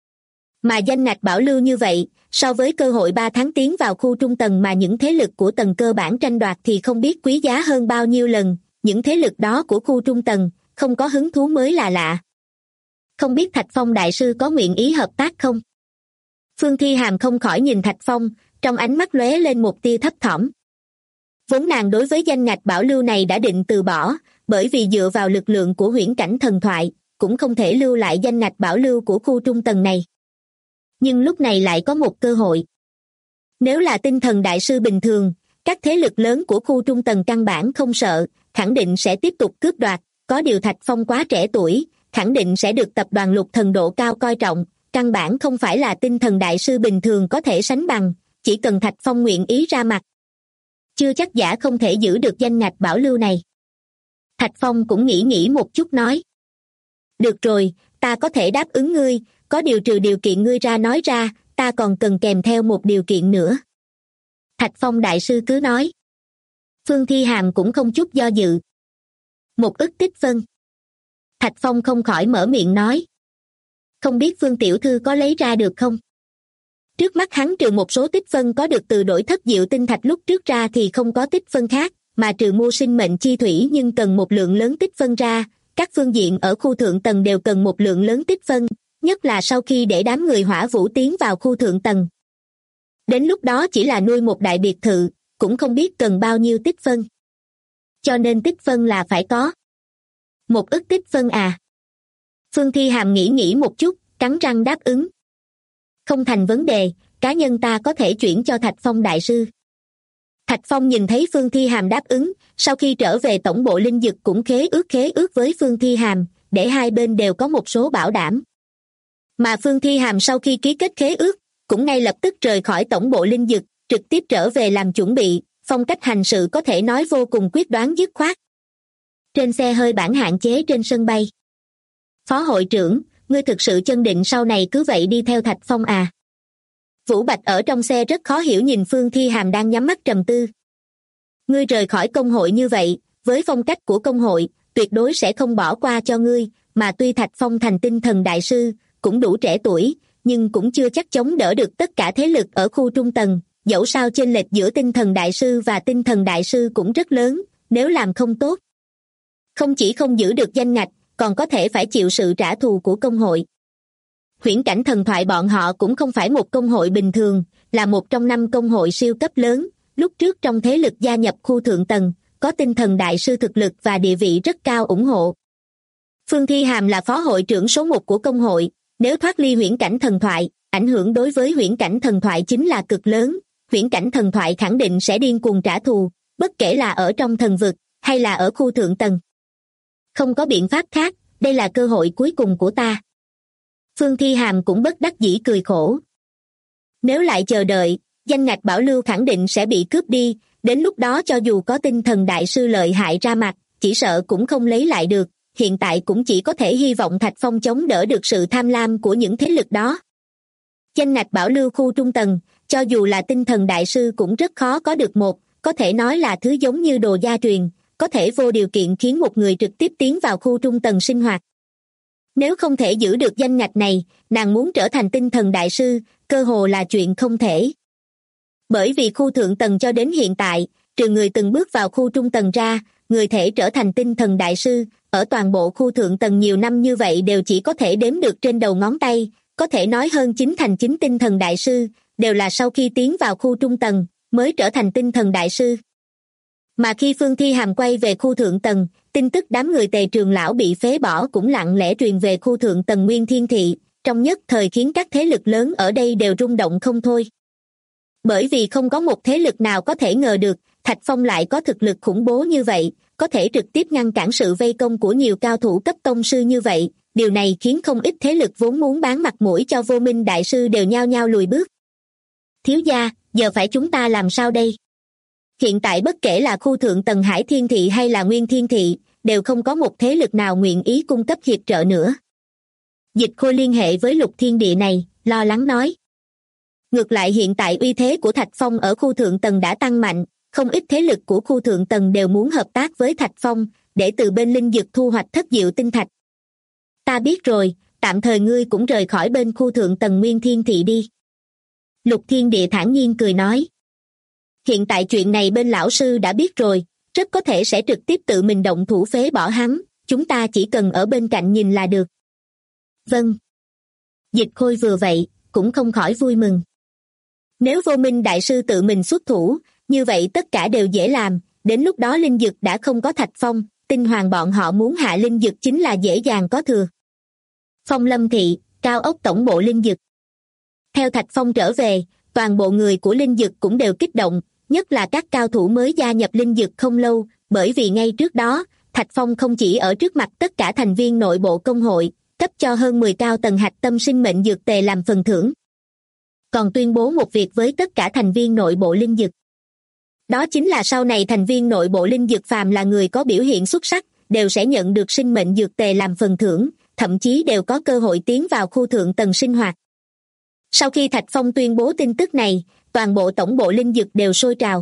Mà danh ngạch bảo lưu như vậy, so với cơ hội 3 tháng tiến vào khu trung tầng mà những thế lực của tầng cơ bản tranh đoạt thì không biết quý giá hơn bao nhiêu lần, những thế lực đó của khu trung tầng, không có hứng thú mới là lạ. Không biết Thạch Phong đại sư có nguyện ý hợp tác không? Phương Thi Hàm không khỏi nhìn Thạch Phong, trong ánh mắt lóe lên một tia thấp thỏm. Vốn nàng đối với danh ngạch bảo lưu này đã định từ bỏ, bởi vì dựa vào lực lượng của huyễn cảnh thần thoại, cũng không thể lưu lại danh ngạch bảo lưu của khu trung tầng này. Nhưng lúc này lại có một cơ hội. Nếu là tinh thần đại sư bình thường, các thế lực lớn của khu trung tầng căn bản không sợ, khẳng định sẽ tiếp tục cướp đoạt, có điều Thạch Phong quá trẻ tuổi, khẳng định sẽ được tập đoàn Lục Thần độ cao coi trọng, căn bản không phải là tinh thần đại sư bình thường có thể sánh bằng, chỉ cần Thạch Phong nguyện ý ra mặt. Chưa chắc giả không thể giữ được danh ngạch bảo lưu này. Thạch Phong cũng nghĩ một chút nói. Được rồi, ta có thể đáp ứng ngươi, có điều trừ điều kiện ngươi ra nói ra, ta còn cần kèm theo một điều kiện nữa. Thạch Phong đại sư cứ nói. Phương Thi Hàm cũng không chút do dự. 1 ức tích phân. Thạch Phong không khỏi mở miệng nói. Không biết Phương tiểu thư có lấy ra được không? Trước mắt hắn trừ một số tích phân có được từ đổi thất diệu tinh thạch lúc trước ra thì không có tích phân khác, mà trừ mua sinh mệnh chi thủy nhưng cần một lượng lớn tích phân ra, các phương diện ở khu thượng tầng đều cần một lượng lớn tích phân, nhất là sau khi để đám người Hỏa Vũ tiến vào khu thượng tầng. Đến lúc đó chỉ là nuôi một đại biệt thự, cũng không biết cần bao nhiêu tích phân. Cho nên tích phân là phải có. 1 ức tích phân à? Phương Thi Hàm nghĩ một chút, cắn răng đáp ứng. Không thành vấn đề, cá nhân ta có thể chuyển cho Thạch Phong đại sư. Thạch Phong nhìn thấy Phương Thi Hàm đáp ứng, sau khi trở về tổng bộ linh dực cũng khế ước với Phương Thi Hàm, để hai bên đều có một số bảo đảm. Mà Phương Thi Hàm sau khi ký kết khế ước, cũng ngay lập tức rời khỏi tổng bộ linh dực, trực tiếp trở về làm chuẩn bị, phong cách hành sự có thể nói vô cùng quyết đoán dứt khoát. Trên xe hơi bản hạn chế trên sân bay. Phó hội trưởng, ngươi thực sự chân định sau này cứ vậy đi theo Thạch Phong à? Vũ Bạch ở trong xe rất khó hiểu nhìn Phương Thi Hàm đang nhắm mắt trầm tư. Ngươi rời khỏi công hội như vậy, với phong cách của công hội, tuyệt đối sẽ không bỏ qua cho ngươi, mà tuy Thạch Phong thành tinh thần đại sư, cũng đủ trẻ tuổi, nhưng cũng chưa chắc chống đỡ được tất cả thế lực ở khu trung tầng, dẫu sao chênh lệch giữa tinh thần đại sư và tinh thần đại sư cũng rất lớn, nếu làm không tốt. Không chỉ không giữ được danh ngạch, còn có thể phải chịu sự trả thù của công hội. Huyễn cảnh thần thoại bọn họ cũng không phải một công hội bình thường, là một trong 5 công hội siêu cấp lớn, lúc trước trong thế lực gia nhập khu thượng tầng, có tinh thần đại sư thực lực và địa vị rất cao ủng hộ. Phương Thi Hàm là phó hội trưởng số 1 của công hội, nếu thoát ly huyễn cảnh thần thoại, ảnh hưởng đối với huyễn cảnh thần thoại chính là cực lớn, huyễn cảnh thần thoại khẳng định sẽ điên cuồng trả thù, bất kể là ở trong thần vực, hay là ở khu thượng tầng. Không có biện pháp khác, đây là cơ hội cuối cùng của ta. Phương Thi Hàm cũng bất đắc dĩ cười khổ. Nếu lại chờ đợi, danh ngạch bảo lưu khẳng định sẽ bị cướp đi, đến lúc đó cho dù có tinh thần đại sư lợi hại ra mặt, chỉ sợ cũng không lấy lại được, hiện tại cũng chỉ có thể hy vọng Thạch Phong chống đỡ được sự tham lam của những thế lực đó. Danh ngạch bảo lưu khu trung tầng, cho dù là tinh thần đại sư cũng rất khó có được một, có thể nói là thứ giống như đồ gia truyền, có thể vô điều kiện khiến một người trực tiếp tiến vào khu trung tầng sinh hoạt. Nếu không thể giữ được danh ngạch này, nàng muốn trở thành tinh thần đại sư, cơ hồ là chuyện không thể. Bởi vì khu thượng tầng cho đến hiện tại, trừ người từng bước vào khu trung tầng ra, người thể trở thành tinh thần đại sư, ở toàn bộ khu thượng tầng nhiều năm như vậy đều chỉ có thể đếm được trên đầu ngón tay, có thể nói hơn 9 thành 9 tinh thần đại sư, đều là sau khi tiến vào khu trung tầng, mới trở thành tinh thần đại sư. Mà khi Phương Thi Hàm quay về khu thượng tầng, tin tức đám người Tề Trường Lão bị phế bỏ cũng lặng lẽ truyền về khu thượng tầng Nguyên Thiên Thị, trong nhất thời khiến các thế lực lớn ở đây đều rung động không thôi. Bởi vì không có một thế lực nào có thể ngờ được, Thạch Phong lại có thực lực khủng bố như vậy, có thể trực tiếp ngăn cản sự vây công của nhiều cao thủ cấp tông sư như vậy, điều này khiến không ít thế lực vốn muốn bán mặt mũi cho Vô Minh đại sư đều nhao nhao lùi bước. Thiếu gia, giờ phải chúng ta làm sao đây? Hiện tại bất kể là khu thượng tầng Hải Thiên Thị hay là Nguyên Thiên Thị, đều không có một thế lực nào nguyện ý cung cấp hiệp trợ nữa. Dịch Khôi liên hệ với Lục Thiên Địa này, lo lắng nói. Ngược lại hiện tại uy thế của Thạch Phong ở khu thượng tầng đã tăng mạnh, không ít thế lực của khu thượng tầng đều muốn hợp tác với Thạch Phong, để từ bên linh dược thu hoạch thất diệu tinh thạch. Ta biết rồi, tạm thời ngươi cũng rời khỏi bên khu thượng tầng Nguyên Thiên Thị đi. Lục Thiên Địa thản nhiên cười nói. Hiện tại chuyện này bên lão sư đã biết rồi, rất có thể sẽ trực tiếp tự mình động thủ phế bỏ hắn, chúng ta chỉ cần ở bên cạnh nhìn là được. Vâng. Dịch Khôi vừa vậy, cũng không khỏi vui mừng. Nếu Vô Minh đại sư tự mình xuất thủ, như vậy tất cả đều dễ làm, đến lúc đó linh dực đã không có Thạch Phong, tinh hoàng bọn họ muốn hạ linh dực chính là dễ dàng có thừa. Phong Lâm Thị, cao ốc tổng bộ linh dực. Theo Thạch Phong trở về, toàn bộ người của linh dực cũng đều kích động, nhất là các cao thủ mới gia nhập linh dực không lâu, bởi vì ngay trước đó, Thạch Phong không chỉ ở trước mặt tất cả thành viên nội bộ công hội, cấp cho hơn 10 cao tầng hạch tâm sinh mệnh dược tề làm phần thưởng, còn tuyên bố một việc với tất cả thành viên nội bộ linh dực. Đó chính là sau này thành viên nội bộ linh dực phàm là người có biểu hiện xuất sắc, đều sẽ nhận được sinh mệnh dược tề làm phần thưởng, thậm chí đều có cơ hội tiến vào khu thượng tầng sinh hoạt. Sau khi Thạch Phong tuyên bố tin tức này, toàn bộ tổng bộ linh dực đều sôi trào.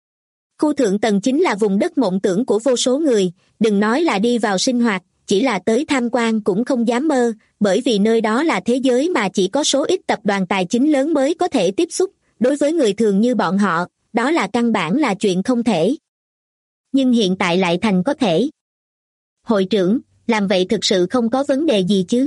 Khu thượng tầng chính là vùng đất mộng tưởng của vô số người, đừng nói là đi vào sinh hoạt, chỉ là tới tham quan cũng không dám mơ, bởi vì nơi đó là thế giới mà chỉ có số ít tập đoàn tài chính lớn mới có thể tiếp xúc, đối với người thường như bọn họ, đó là căn bản là chuyện không thể. Nhưng hiện tại lại thành có thể. Hội trưởng, làm vậy thực sự không có vấn đề gì chứ?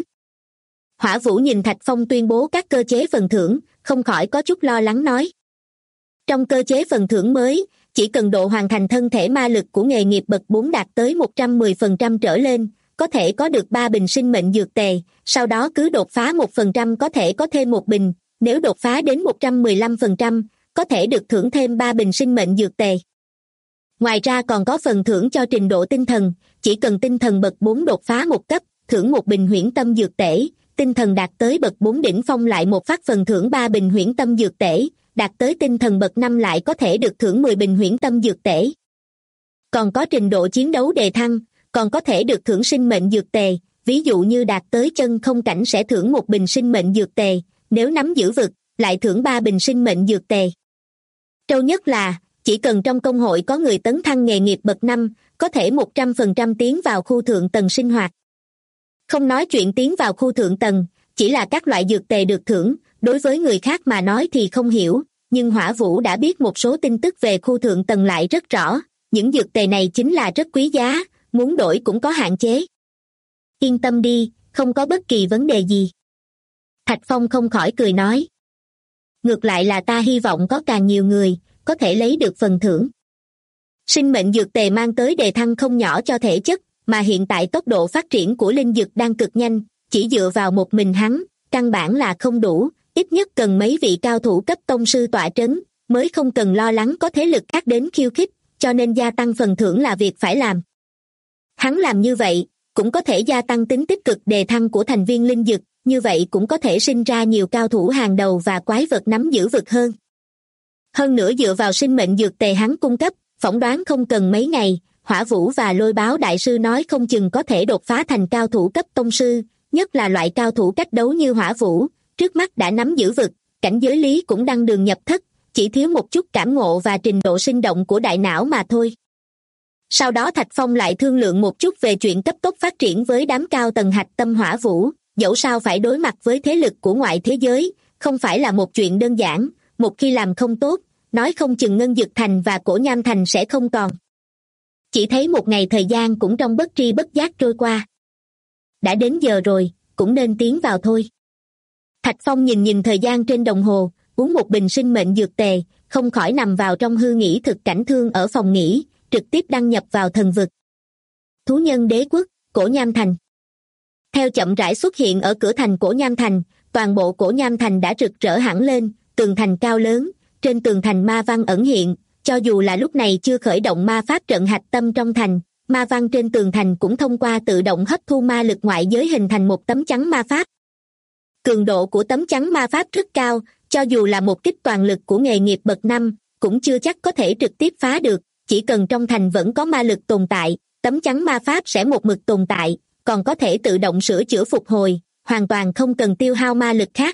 Hỏa Vũ nhìn Thạch Phong tuyên bố các cơ chế phần thưởng, không khỏi có chút lo lắng nói. Trong cơ chế phần thưởng mới, chỉ cần độ hoàn thành thân thể ma lực của nghề nghiệp bậc 4 đạt tới 110% trở lên, có thể có được 3 bình sinh mệnh dược tề, sau đó cứ đột phá 1% có thể có thêm 1 bình, nếu đột phá đến 115%, có thể được thưởng thêm 3 bình sinh mệnh dược tề. Ngoài ra còn có phần thưởng cho trình độ tinh thần, chỉ cần tinh thần bậc 4 đột phá 1 cấp, thưởng 1 bình huyễn tâm dược tể, tinh thần đạt tới bậc 4 đỉnh phong lại một phát phần thưởng 3 bình huyễn tâm dược tể, đạt tới tinh thần bậc 5 lại có thể được thưởng 10 bình huyễn tâm dược tể. Còn có trình độ chiến đấu đề thăng, còn có thể được thưởng sinh mệnh dược tề, ví dụ như đạt tới chân không cảnh sẽ thưởng 1 bình sinh mệnh dược tề, nếu nắm giữ vực, lại thưởng 3 bình sinh mệnh dược tề. Trâu nhất là, chỉ cần trong công hội có người tấn thăng nghề nghiệp bậc 5, có thể 100% tiến vào khu thượng tầng sinh hoạt. Không nói chuyện tiến vào khu thượng tầng, chỉ là các loại dược tề được thưởng, đối với người khác mà nói thì không hiểu, nhưng Hỏa Vũ đã biết một số tin tức về khu thượng tầng lại rất rõ, những dược tề này chính là rất quý giá, muốn đổi cũng có hạn chế. Yên tâm đi, không có bất kỳ vấn đề gì. Thạch Phong không khỏi cười nói. Ngược lại là ta hy vọng có càng nhiều người, có thể lấy được phần thưởng. Sinh mệnh dược tề mang tới đề thăng không nhỏ cho thể chất, mà hiện tại tốc độ phát triển của linh dược đang cực nhanh, chỉ dựa vào một mình hắn, căn bản là không đủ, ít nhất cần mấy vị cao thủ cấp tông sư tọa trấn, mới không cần lo lắng có thế lực khác đến khiêu khích, cho nên gia tăng phần thưởng là việc phải làm. Hắn làm như vậy, cũng có thể gia tăng tính tích cực đề thăng của thành viên linh dực, như vậy cũng có thể sinh ra nhiều cao thủ hàng đầu và quái vật nắm giữ vực hơn. Hơn nữa dựa vào sinh mệnh dược tề hắn cung cấp, phỏng đoán không cần mấy ngày, Hỏa Vũ và Lôi Báo đại sư nói không chừng có thể đột phá thành cao thủ cấp tông sư, nhất là loại cao thủ cách đấu như Hỏa Vũ, trước mắt đã nắm giữ vực, cảnh giới lý cũng đăng đường nhập thất, chỉ thiếu một chút cảm ngộ và trình độ sinh động của đại não mà thôi. Sau đó Thạch Phong lại thương lượng một chút về chuyện cấp tốc phát triển với đám cao tầng hạch tâm Hỏa Vũ, dẫu sao phải đối mặt với thế lực của ngoại thế giới, không phải là một chuyện đơn giản, một khi làm không tốt, nói không chừng Ngân Dực Thành và Cổ Nham Thành sẽ không còn. Chỉ thấy một ngày thời gian cũng trong bất tri bất giác trôi qua. Đã đến giờ rồi, cũng nên tiến vào thôi. Thạch Phong nhìn thời gian trên đồng hồ, uống một bình sinh mệnh dược tề, không khỏi nằm vào trong hư nghỉ thực cảnh thương ở phòng nghỉ, trực tiếp đăng nhập vào thần vực. Thú nhân đế quốc, Cổ Nham Thành. Theo chậm rãi xuất hiện ở cửa thành Cổ Nham Thành, toàn bộ Cổ Nham Thành đã rực rỡ hẳn lên, tường thành cao lớn, trên tường thành ma văn ẩn hiện, cho dù là lúc này chưa khởi động ma pháp trận hạch tâm trong thành, ma văn trên tường thành cũng thông qua tự động hấp thu ma lực ngoại giới hình thành một tấm chắn ma pháp. Cường độ của tấm chắn ma pháp rất cao, cho dù là một kích toàn lực của nghề nghiệp bậc 5, cũng chưa chắc có thể trực tiếp phá được, chỉ cần trong thành vẫn có ma lực tồn tại, tấm chắn ma pháp sẽ một mực tồn tại, còn có thể tự động sửa chữa phục hồi, hoàn toàn không cần tiêu hao ma lực khác.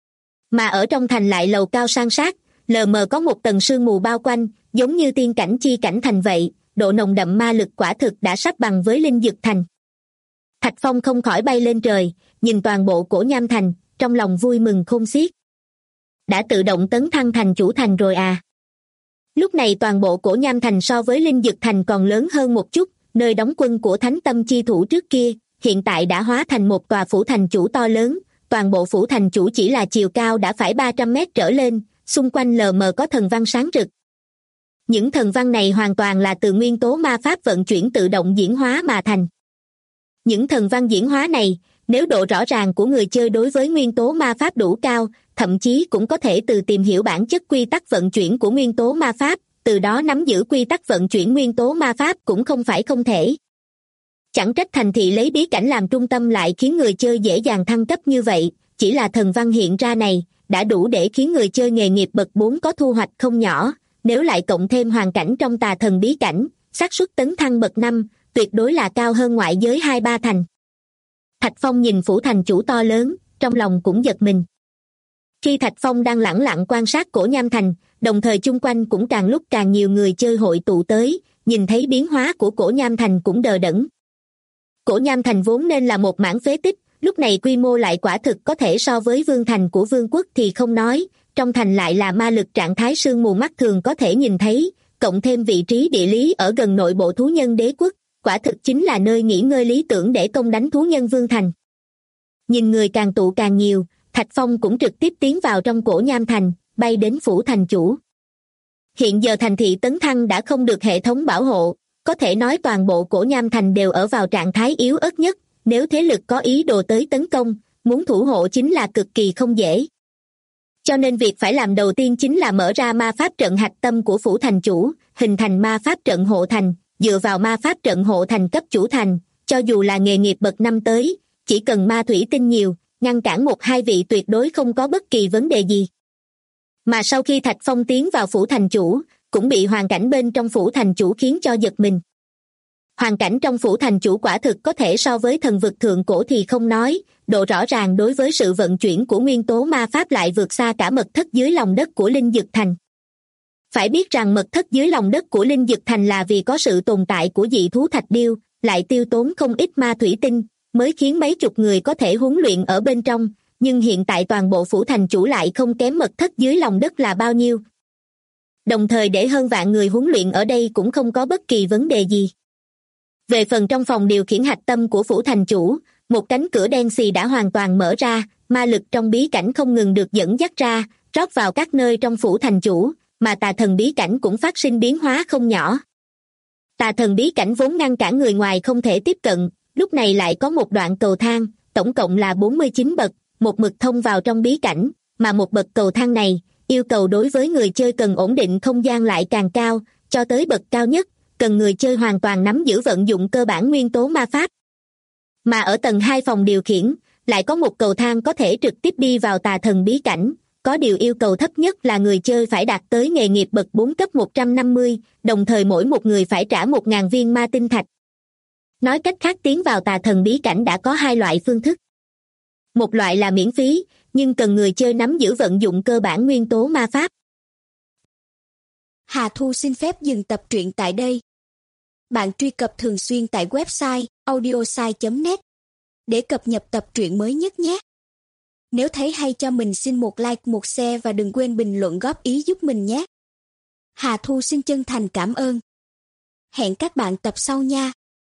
Mà ở trong thành lại lầu cao san sát, lờ mờ có một tầng sương mù bao quanh, giống như tiên cảnh chi cảnh thành vậy, độ nồng đậm ma lực quả thực đã sắp bằng với linh dực thành. Thạch Phong không khỏi bay lên trời, nhìn toàn bộ Cổ Nham Thành, trong lòng vui mừng khôn xiết. Đã tự động tấn thăng thành chủ thành rồi à? Lúc này toàn bộ Cổ Nham Thành so với linh dực thành còn lớn hơn một chút, nơi đóng quân của Thánh Tâm chi thủ trước kia, hiện tại đã hóa thành một tòa phủ thành chủ to lớn, toàn bộ phủ thành chủ chỉ là chiều cao đã phải 300 mét trở lên, xung quanh lờ mờ có thần văn sáng rực. Những thần văn này hoàn toàn là từ nguyên tố ma pháp vận chuyển tự động diễn hóa mà thành. Những thần văn diễn hóa này, nếu độ rõ ràng của người chơi đối với nguyên tố ma pháp đủ cao, thậm chí cũng có thể từ tìm hiểu bản chất quy tắc vận chuyển của nguyên tố ma pháp, từ đó nắm giữ quy tắc vận chuyển nguyên tố ma pháp cũng không phải không thể. Chẳng trách thành thị lấy bí cảnh làm trung tâm lại khiến người chơi dễ dàng thăng cấp như vậy, chỉ là thần văn hiện ra này, đã đủ để khiến người chơi nghề nghiệp bậc 4 có thu hoạch không nhỏ, nếu lại cộng thêm hoàn cảnh trong tà thần bí cảnh, xác suất tấn thăng bậc 5, tuyệt đối là cao hơn ngoại giới 2-3 thành. Thạch Phong nhìn phủ thành chủ to lớn, trong lòng cũng giật mình. Khi Thạch Phong đang lẳng lặng quan sát cổ nham thành, đồng thời chung quanh cũng càng lúc càng nhiều người chơi hội tụ tới, nhìn thấy biến hóa của cổ nham thành cũng đờ đẫn. Cổ nham thành vốn nên là một mảng phế tích, lúc này quy mô lại quả thực có thể so với vương thành của vương quốc thì không nói, trong thành lại là ma lực trạng thái sương mù mắt thường có thể nhìn thấy, cộng thêm vị trí địa lý ở gần nội bộ thú nhân đế quốc, quả thực chính là nơi nghỉ ngơi lý tưởng để công đánh thú nhân vương thành. Nhìn người càng tụ càng nhiều, Thạch Phong cũng trực tiếp tiến vào trong cổ nham thành, bay đến phủ thành chủ. Hiện giờ thành thị tấn thăng đã không được hệ thống bảo hộ, có thể nói toàn bộ cổ nham thành đều ở vào trạng thái yếu ớt nhất, nếu thế lực có ý đồ tới tấn công, muốn thủ hộ chính là cực kỳ không dễ. Cho nên việc phải làm đầu tiên chính là mở ra ma pháp trận hạch tâm của phủ thành chủ, hình thành ma pháp trận hộ thành, dựa vào ma pháp trận hộ thành cấp chủ thành, cho dù là nghề nghiệp bậc 5 tới, chỉ cần ma thủy tinh nhiều, ngăn cản 1-2 vị tuyệt đối không có bất kỳ vấn đề gì. Mà sau khi Thạch Phong tiến vào phủ thành chủ, cũng bị hoàn cảnh bên trong phủ thành chủ khiến cho giật mình. Hoàn cảnh trong phủ thành chủ quả thực có thể so với thần vực thượng cổ thì không nói, độ rõ ràng đối với sự vận chuyển của nguyên tố ma pháp lại vượt xa cả mật thất dưới lòng đất của Linh Dực Thành. Phải biết rằng mật thất dưới lòng đất của Linh Dực Thành là vì có sự tồn tại của dị thú thạch điêu, lại tiêu tốn không ít ma thủy tinh, mới khiến mấy chục người có thể huấn luyện ở bên trong, nhưng hiện tại toàn bộ phủ thành chủ lại không kém mật thất dưới lòng đất là bao nhiêu. Đồng thời để hơn vạn người huấn luyện ở đây cũng không có bất kỳ vấn đề gì. Về phần trong phòng điều khiển hạch tâm của phủ thành chủ, một cánh cửa đen xì đã hoàn toàn mở ra, ma lực trong bí cảnh không ngừng được dẫn dắt ra, rót vào các nơi trong phủ thành chủ, mà tà thần bí cảnh cũng phát sinh biến hóa không nhỏ. Tà thần bí cảnh vốn ngăn cản người ngoài không thể tiếp cận, lúc này lại có một đoạn cầu thang, tổng cộng là 49 bậc, một mực thông vào trong bí cảnh, mà một bậc cầu thang này, yêu cầu đối với người chơi cần ổn định không gian lại càng cao, cho tới bậc cao nhất, cần người chơi hoàn toàn nắm giữ vận dụng cơ bản nguyên tố ma pháp. Mà ở tầng 2 phòng điều khiển, lại có một cầu thang có thể trực tiếp đi vào tà thần bí cảnh, có điều yêu cầu thấp nhất là người chơi phải đạt tới nghề nghiệp bậc 4 cấp 150, đồng thời mỗi một người phải trả 1.000 viên ma tinh thạch. Nói cách khác tiến vào tà thần bí cảnh đã có 2 loại phương thức. Một loại là miễn phí, nhưng cần người chơi nắm giữ vận dụng cơ bản nguyên tố ma pháp. Hà Thu xin phép dừng tập truyện tại đây. Bạn truy cập thường xuyên tại website audiosai.net để cập nhật tập truyện mới nhất nhé. Nếu thấy hay cho mình xin một like, một share và đừng quên bình luận góp ý giúp mình nhé. Hà Thu xin chân thành cảm ơn. Hẹn các bạn tập sau nha.